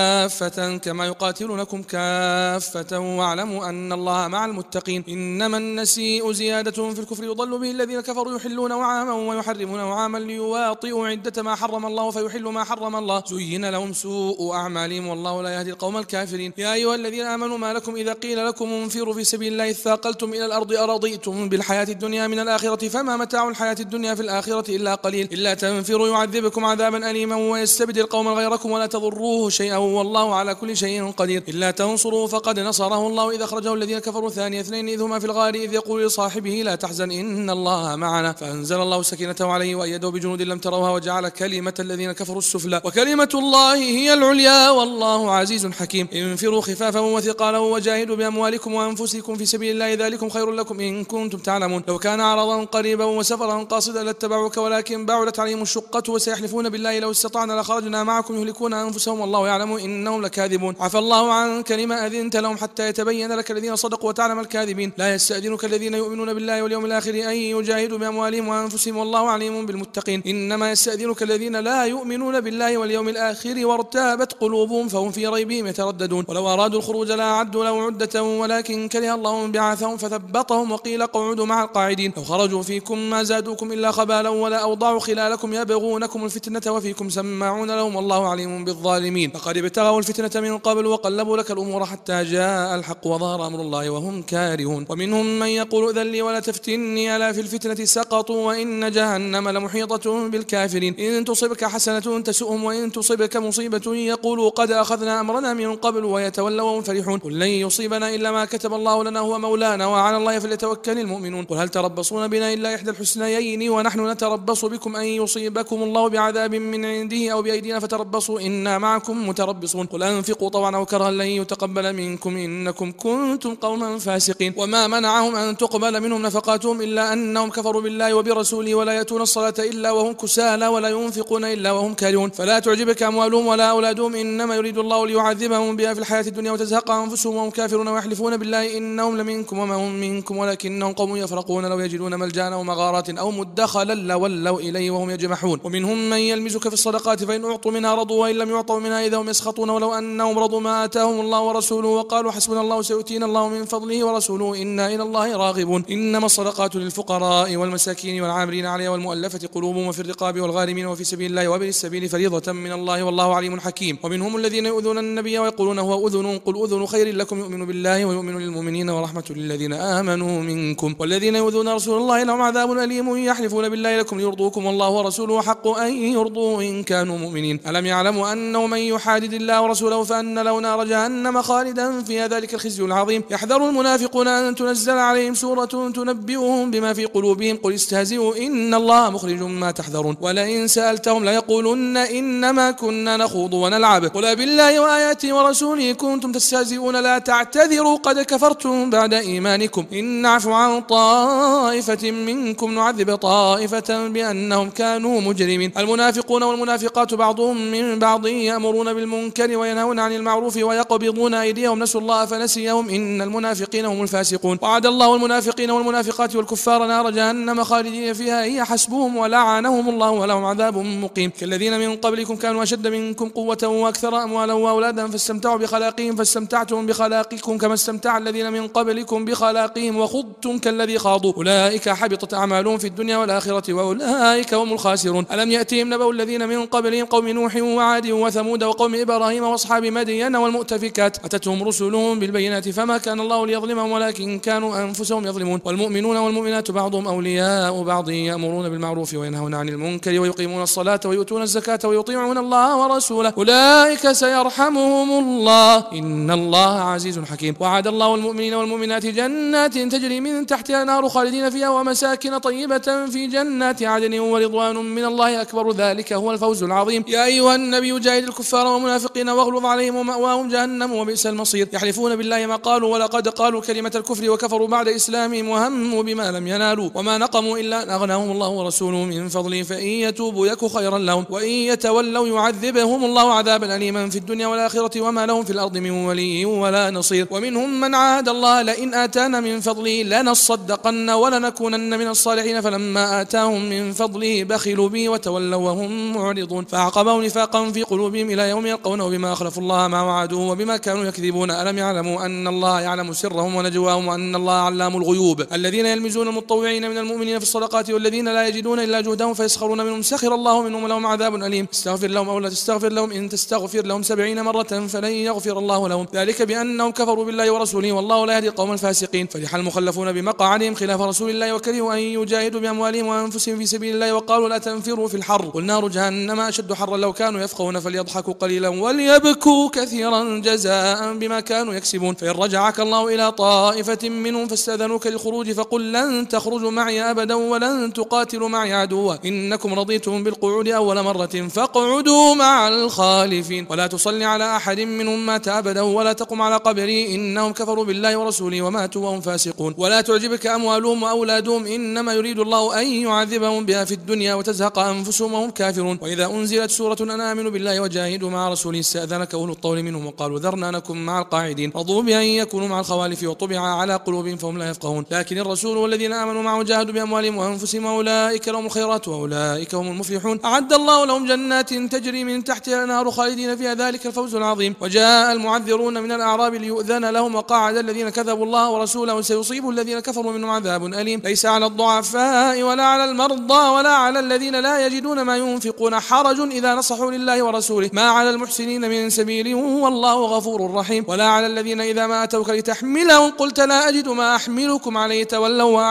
كافة كما يقاتلونكم كافة واعلموا أن الله مع المتقين. إنما النسيء زيادة في الكفر يضل به الذين كفروا يحلون عاما ويحرمون عاما ليواطئوا عدة ما حرم الله فيحلوا ما حرم الله زين لهم سوء أعمالهم والله لا يهدي القوم الكافرين. يا أيها الذين آمنوا ما لكم إذا قيل لكم انفروا في سبيل الله اثاقلتم إلى الأرض أرضيتم بالحياة الدنيا من الآخرة فما متاع الحياة الدنيا في الآخرة إلا قليل إلا تنفروا يعذبكم عذابا أليما ويستبدل قوما غيركم ولا تضروه شيئا والله على كل شيء قدير. إلا تنصروا فقد نصره الله إذ أخرجه الذين كفروا ثاني اثنين إذ هما في الغار إذ يقول لصاحبه لا تحزن إن الله معنا فأنزل الله سكينته عليه وأيده بجنود لم تروها وجعل كلمة الذين كفروا السفلى وكلمة الله هي العليا والله عزيز حكيم. انفروا خفافا وثقالا وجاهدوا بأموالكم وأنفسكم في سبيل الله ذلكم خير لكم إن كنتم تعلمون. لو كان عرضا قريبا وسفرا قاصدا لاتبعوك ولكن بعدت عليهم الشقة وسيحلفون بالله لو استطعنا لخرجنا معكم يهلكون أنفسهم والله يعلم إنهم لكاذبون. عفى الله عنك لما أذنت لهم حتى يتبين لك الذين صدقوا وتعلم الكاذبين. لا يستأذنك الذين يؤمنون بالله واليوم الآخر أن يجاهدوا بأموالهم وأنفسهم والله عليم بالمتقين. إنما يستأذنك الذين لا يؤمنون بالله واليوم الآخر وارتابت قلوبهم فهم في ريبهم يترددون. ولو أرادوا الخروج لا أعدوا له عدة ولكن كره الله بعثهم فثبطهم وقيل اقعدوا مع القاعدين. لو خرجوا فيكم ما زادوكم إلا خبالا ولا أوضعوا خلالكم يبغونكم الفتنة وفيكم سماعون لهم والله عليم بالظالمين. لقد ابتغوا الفتنة من قبل وقلبوا لك الأمور حتى جاء الحق وظهر أمر الله وهم كارهون. ومنهم من يقول ذل ولا تفتني ألا في الفتنة الفتنة سقطوا وإن جهنم لمحيطة بالكافرين. إن تصبك حسنة تسؤهم وإن تصبك مصيبة يقولوا قد أخذنا أمرنا من قبل ويتولوا وهم فرحون. قل لن يصيبنا إلا ما كتب الله لنا هو مولانا وعلى الله فليتوكل المؤمنون. قل هل تربصون بنا إلا إحدى الحسنيين ونحن نتربص بكم أن يصيبكم الله بعذاب من عنده أو بأيدينا فتربصوا إنا معكم متربصون. قل أنفقوا طوعا أو كرها لن يتقبل منكم إنكم كنتم قوما فاسقين. وما منعهم أن تقبل منهم نفقاتهم إلا أنهم كفروا بالله وبرسوله ولا يأتون الصلاة إلا وهم كسالى ولا ينفقون إلا وهم كارهون. فلا تعجبك أموالهم ولا أولادهم إنما يريد الله ليعذبهم بها في الحياة الدنيا وتزهق أنفسهم وهم كافرون ويحلفون بالله إنهم لمنكم وما هم منكم ولكنهم قوم يفرقون. لو يجدون ملجأ أو مغارات أو مدخلا لولوا إليه وهم يجمحون. ومنهم من يلمزك في الصدقات فإن أعطوا منها رضوا وإن لم يعطوا منها إذا هم يسخطون. ولو أنهم رضوا ما آتاهم الله ورسوله وقالوا حسبنا الله سيؤتينا الله من فضله ورسوله إنا إلى الله راغبون. إنما الصدقات للفقراء والمساكين والعاملين عليها والمؤلفة قلوبهم وفي الرقاب والغارمين وفي سبيل الله وابن السبيل فريضة من الله والله عليم حكيم. ومنهم الذين يؤذون النبي ويقولون هو أذن قل أذن خير لكم يؤمن بالله ويؤمن للمؤمنين ورحمة للذين آمنوا منكم. والذين يؤذون رسول الله لهم عذاب أليم يحلفون بالله لكم ليرضوكم والله ورسوله حق أن يرضوه إن كانوا مؤمنين. ألم يعلموا أنه من يحادد الله ورسوله فأن له نار جهنم خالدا فيها ذلك الخزي العظيم. يحذر المنافقون أن تنزل عليهم سورة تنبئهم بما في قلوبهم قل استهزئوا إن الله مخرج ما تحذرون. ولئن سألتهم ليقولن إنما كنا نخوض ونلعب قل بالله وآياته ورسوله كنتم تستهزئون لا تعتذروا قد كفرتم بعد إيمانكم إن نعفو عن طائفة منكم نعذب طائفة بأنهم كانوا مجرمين. المنافقون والمنافقات بعضهم من بعض يأمرون بالمنكر وينهون عن المعروف ويقبضون أيديهم نسوا الله فنسيهم إن المنافقين هم الفاسقون. وعد الله المنافقين والمنافقات والكفار نار جهنم خالدين فيها هي حسبهم ولعنهم الله ولهم عذاب مقيم. كالذين من قبلكم كانوا أشد منكم قوة وأكثر أموالا وأولادا فاستمتعوا بخلاقهم فاستمتعتم بخلاقكم كما استمتع الذين من قبلكم بخلاقهم وخضتم كالذي خاضوا أولئك حبطت أعمالهم في الدنيا والآخرة وأولئك هم الخاسرون. ألم يأتهم نبأ الذين من قبلهم قوم نوح وعاد وثمود وقوم إبراهيم وأصحاب مدين والمؤتفكات أتتهم رسلهم بالبينات فما كان الله ليظلمهم ولكن كانوا أنفسهم يظلمون. والمؤمنون والمؤمنات بعضهم أولياء بعض يأمرون بالمعروف وينهون عن المنكر ويقيمون الصلاة ويؤتون الزكاة ويطيعون الله ورسوله أولئك سيرحمهم الله إن الله عزيز حكيم. وعد الله المؤمنين والمؤمنات جنات تجري من تحتها نار خالدين فيها ومساكن طيبة في جنات عدن ورضوان من الله أكبر ذلك هو الفوز العظيم. يا أيها النبي جاهد الكفار والمنافقين واغلظ عليهم ومأواهم جهنم وبئس المصير. يحلفون بالله ما قالوا ولقد قالوا كلمة الكفر وكفروا بعد إسلامهم وهموا بما لم ينالوا وما نقموا إلا أن أغناهم الله ورسوله من فضله فإن يتوبوا يك خيرا لهم وإن يتولوا يعذبهم الله عذابا أليما في الدنيا والآخرة وما لهم في الأرض من ولي ولا نصير. ومنهم من عاهد الله لئن آتانا من فضله لنصدقن ولنكونن من الصالحين فلما آتاهم من فضله بخلوا به وتولوا وهم معرضون فأعقبهم نفاقا في قلوبهم إلى يوم يلقونه بما أخلفوا الله ما وعدوه وبما كانوا يكذبون. ألم يعلموا أن الله يعلم سرهم ونجواهم وأن الله علام الغيوب. الذين يلمزون المتطوعين من المؤمنين في الصدقات والذين لا يجدون إلا جهدهم فيسخرون منهم سخر الله منهم ولهم عذاب أليم. استغفر لهم أو لا تستغفر لهم إن تستغفر لهم سبعين مرة فلن يغفر الله لهم ذلك بأنهم كفروا بالله ورسوله والله لا يهدي القوم الفاسقين. فرح المخلفون بمقعدهم خلاف رسول الله وكرهوا أن يجاهدوا بأموالهم وأنفسهم في سبيل الله وقالوا لا تنفروا في الحر قل نار جهنم أشد حرا لو كانوا يفقهون فليضحكوا قليلا وليبكوا كثيرا جزاء بما كانوا يكسبون. فإن رجعك الله إلى طائفة منهم فاستأذنوك للخروج فقل لن تخرجوا معي أبدا ولن تقاتلوا معي عدوا إنكم رضيتم بالقعود أول مرة فاقعدوا مع الخالفين ولا تصلي على أحد منهم مات أبدا ولا تقم على قبري إنهم كفروا بالله ورسوله وماتوا وهم فاسقون. ولا تعجبك أموالهم وأولادهم إنما يريد الله أن يعذبهم بها في الدنيا وتزهق أنفسهم وهم كافرون. وإذا أنزلت سورة أن آمنوا بالله وجاهدوا مع رسوله استأذنك أولو الطول منهم وقالوا ذرنا نكن مع القاعدين رضوا بأن يكونوا مع الخوالف وطبع على قلوبهم فهم لا يفقهون. لكن الرسول والذين آمنوا معه جاهدوا بأموالهم وأنفسهم أولئك لهم الخيرات وأولئك هم المفلحون. أعد الله لهم جنات تجري من تحتها الأنهار خالدين فيها ذلك الفوز العظيم. وجاء المعذرون من الأعراب ليؤذن لهم وقعد الذين كذبوا الله ورسوله سيصيب الذين كفروا منهم عذاب أليم. ليس على الضعفاء ولا على المرضى ولا على الذين لا يجدون ما ينفقون حرج إذا نصحوا لله ورسوله ما على المحسنين من سبيل والله غفور رحيم. ولا على الذين إذا ما أتوك لتحملهم قلت لا أجد ما أحملكم عليه تولوا وأعينهم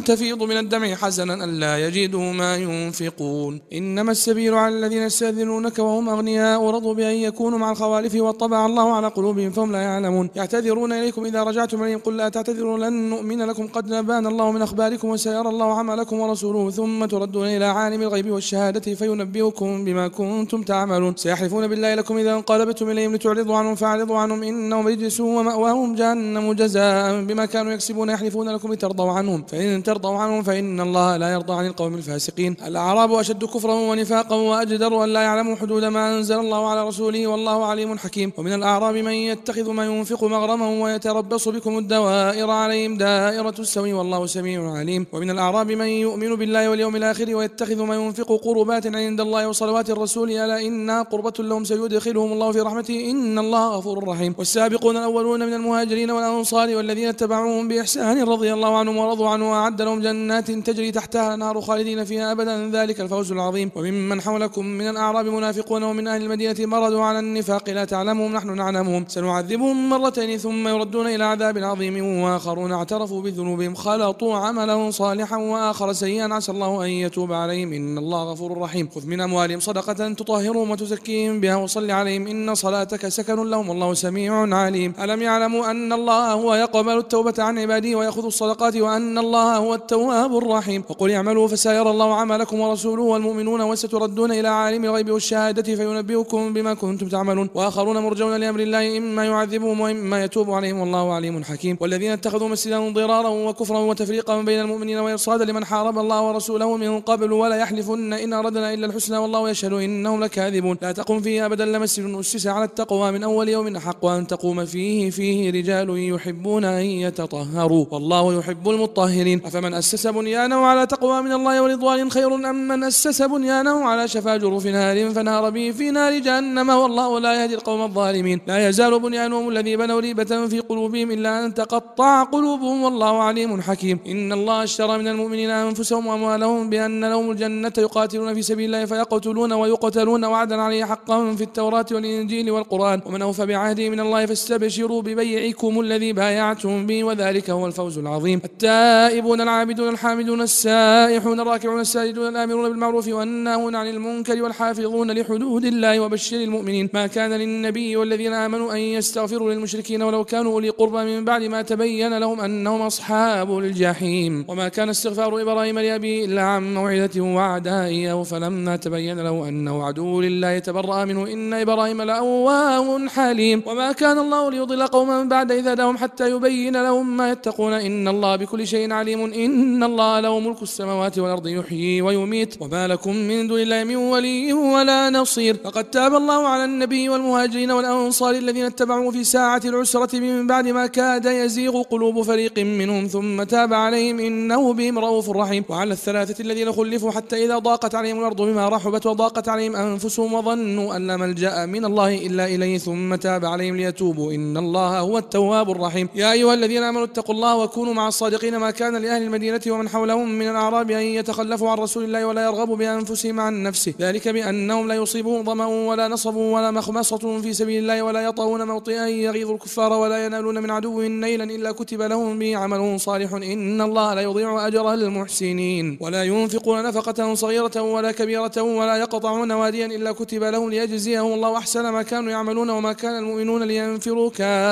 تفيض من الدمع حزنا ألا يجدوا ما ينفقون. إنما السبيل على الذين يستأذنونك وهم أغنياء رضوا بأن يكونوا مع الخوالف وطبع الله على قلوبهم فهم لا يعلمون. يعتذرون إليكم إذا رجعتم إليهم قل لا تعتذروا لن نؤمن لكم قد نبانا الله من أخباركم وسيرى الله عملكم ورسوله ثم تردون إلى عالم الغيب والشهادة فينبئكم بما كنتم تعملون. سيحلفون بالله لكم إذا انقلبتم إليهم لتعرضوا عنهم فاعرضوا عنهم إنهم رجس ومأواهم جهنم جزاء بما كانوا يكسبون. يحلفون لكم لترضوا عنهم فإن ترضوا عنهم فإن الله لا يرضى عن القوم الفاسقين. الأعراب أشد كفرا ونفاقا وأجدر أن لا يعلموا حدود ما أنزل الله على رسوله والله عليم حكيم. ومن الأعراب من يتخذ ما ينفق مغرما ويتربص بكم الدوائر عليهم دائرة السوء والله سميع عليم. ومن الأعراب من يؤمن بالله واليوم الآخر ويتخذ ما ينفق قربات عند الله وصلوات الرسول ألا إنها قربة لهم سيدخلهم الله في رحمته إن الله غفور رحيم. والسابقون الأولون من المهاجرين والأنصار والذين اتبعوهم بإحسان رضي الله عنهم ورضوا عنه وأعد لهم جنات تجري تحتها الأنهار خالدين فيها أبدا ذلك الفوز العظيم. وممن حولكم من الأعراب منافقون ومن أهل المدينة مردوا على النفاق لا تعلمهم نحن نعلمهم سنعذبهم مرتين ثم يردون إلى عذاب عظيم وآخرون اعترفوا بذنوبهم خلطوا عملا صالحا وآخر سيئا عسى الله أن يتوب عليهم إن الله غفور رحيم. خذ من أموالهم صدقة تطهرهم وتزكيهم بها وصل عليهم إن صلاتك سكن لهم والله سميع عليم. ألم يعلموا أن الله هو يقبل التوبة عن عباده ويأخذ الصدقات وأن الله هو التواب الرحيم. وقل اعملوا فسيرى الله عملكم ورسوله والمؤمنون وستردون إلى عالم الغيب والشهادة فينبئكم بما كنتم تعملون. وآخرون مرجون لأمر الله إما يعذبهم وإما يتوب عليهم والله عليم حكيم. والذين اتخذوا مسجدا ضرارا وكفرا وتفريقا بين المؤمنين وإرصادا لمن حارب الله ورسوله من قبل ولا يحلفن إن أردنا إلا الحسنى والله يشهد إنهم لكاذبون. لا تقم فيه أبدا لمسجد أسس على التقوى من أول يوم أحق أن تقوم فيه فيه رجال يحبون أن يتطهروا والله يحب المطهرين. أفمن أسس بنيانه على تقوى من الله ورضوان خير أم من أسس بنيانه على شفا جرف نار فنار به في نار جهنم والله لا يهدي القوم الظالمين. لا يزال بنيانهم الذي بنوا ريبة في قلوبهم إلا أن تقطع قلوبهم والله عليم حكيم. إن الله اشترى من المؤمنين أنفسهم وأموالهم بأن لهم الجنة يقاتلون في سبيل الله فيقتلون ويقتلون وعدا عليه حقا في التوراة والإنجيل والقرآن ومن أوفى بعهده من الله فاستبشروا ببيعكم الذي بايعتم به وذلك هو الفوز العظيم. التائبون العابدون الحامدون السائحون الراكعون الساجدون الآمرون بالمعروف والناهون عن المنكر والحافظون لحدود الله وبشر المؤمنين. ما كان للنبي والذين آمنوا أن يستغفروا للمشركين ولو كانوا أولي قربى من بعد ما تبين لهم أنهم أصحاب الجحيم. وما كان استغفار إبراهيم لأبيه إلا عن موعدة وعدها إياه فلما تبين له أنه عدو لله تبرأ منه إن إبراهيم لأواه حليم. وما كان الله ليضل قوما بعد إذ هداهم حتى يبين لهم ما يتقون إن الله بكل شيء عليم. إن الله له ملك السماوات والأرض يحيي ويميت وما لكم من دون الله من ولي ولا نصير. لقد تاب الله على النبي والمهاجرين والأنصار الذين اتبعوا في ساعة العسرة من بعد ما كاد يزيغ قلوب فريق منهم ثم تاب عليهم إنه بهم رؤوف رحيم. وعلى الثلاثة الذين خلفوا حتى إذا ضاقت عليهم الأرض بما رحبت وضاقت عليهم أنفسهم وظنوا أن لا ملجأ من الله إلا إليه ثم تاب عليهم ليتوبوا إن الله هو التواب الرحيم. يا أيها الذين آمنوا اتقوا الله وكونوا مع الصادقين. ما كان لأهل المدينة ومن حولهم من الأعراب أن يتخلفوا عن رسول الله ولا يرغبوا بأنفسهم عن نفسه ذلك بأنهم لا يصيبهم ظمأ ولا نصب ولا مخمصة في سبيل الله ولا يطؤون موطئا يغيظ الكفار ولا ينالون من عدو نيلا إلا كتب لهم به عمل صالح إن الله لا يضيع أجر المحسنين. ولا ينفقون نفقة صغيرة ولا كبيرة ولا يقطعون واديا إلا كتب لهم ليجزيهم الله أحسن ما كانوا يعملون. وما كان المؤمنون لينفروا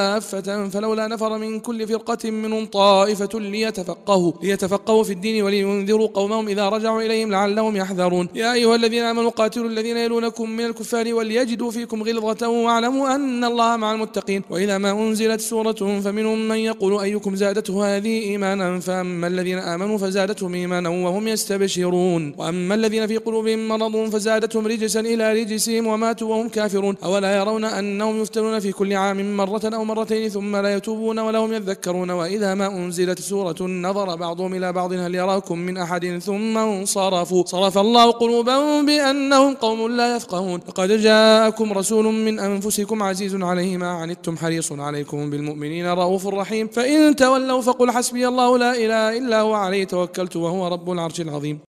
كافة فلولا نفر من كل فرقة منهم طائفة ليتفقهوا ليتفقهوا في الدين ولينذروا قومهم إذا رجعوا إليهم لعلهم يحذرون. يا أيها الذين آمنوا قاتلوا الذين يلونكم من الكفار وليجدوا فيكم غلظة واعلموا أن الله مع المتقين. وإذا ما أنزلت سورة فمنهم من يقول أيكم زادته هذه إيمانا فأما الذين آمنوا فزادتهم إيمانا وهم يستبشرون وأما الذين في قلوبهم مرض فزادتهم رجسا إلى رجسهم وماتوا وهم كافرون. أولا يرون أنهم يفتنون في كل عام مرة أو مرتين ثم لا يتوبون ولا هم يذكرون. وإذا ما أنزلت سورة نظر بعضهم إلى بعض هل يراكم من أحد ثم انصرفوا صرف الله قلوبهم بأنهم قوم لا يفقهون. لقد جاءكم رسول من أنفسكم عزيز عليه ما عنتم حريص عليكم بالمؤمنين رؤوف رحيم. فإن تولوا فقل حسبي الله لا إله إلا هو عليه توكلت وهو رب العرش العظيم.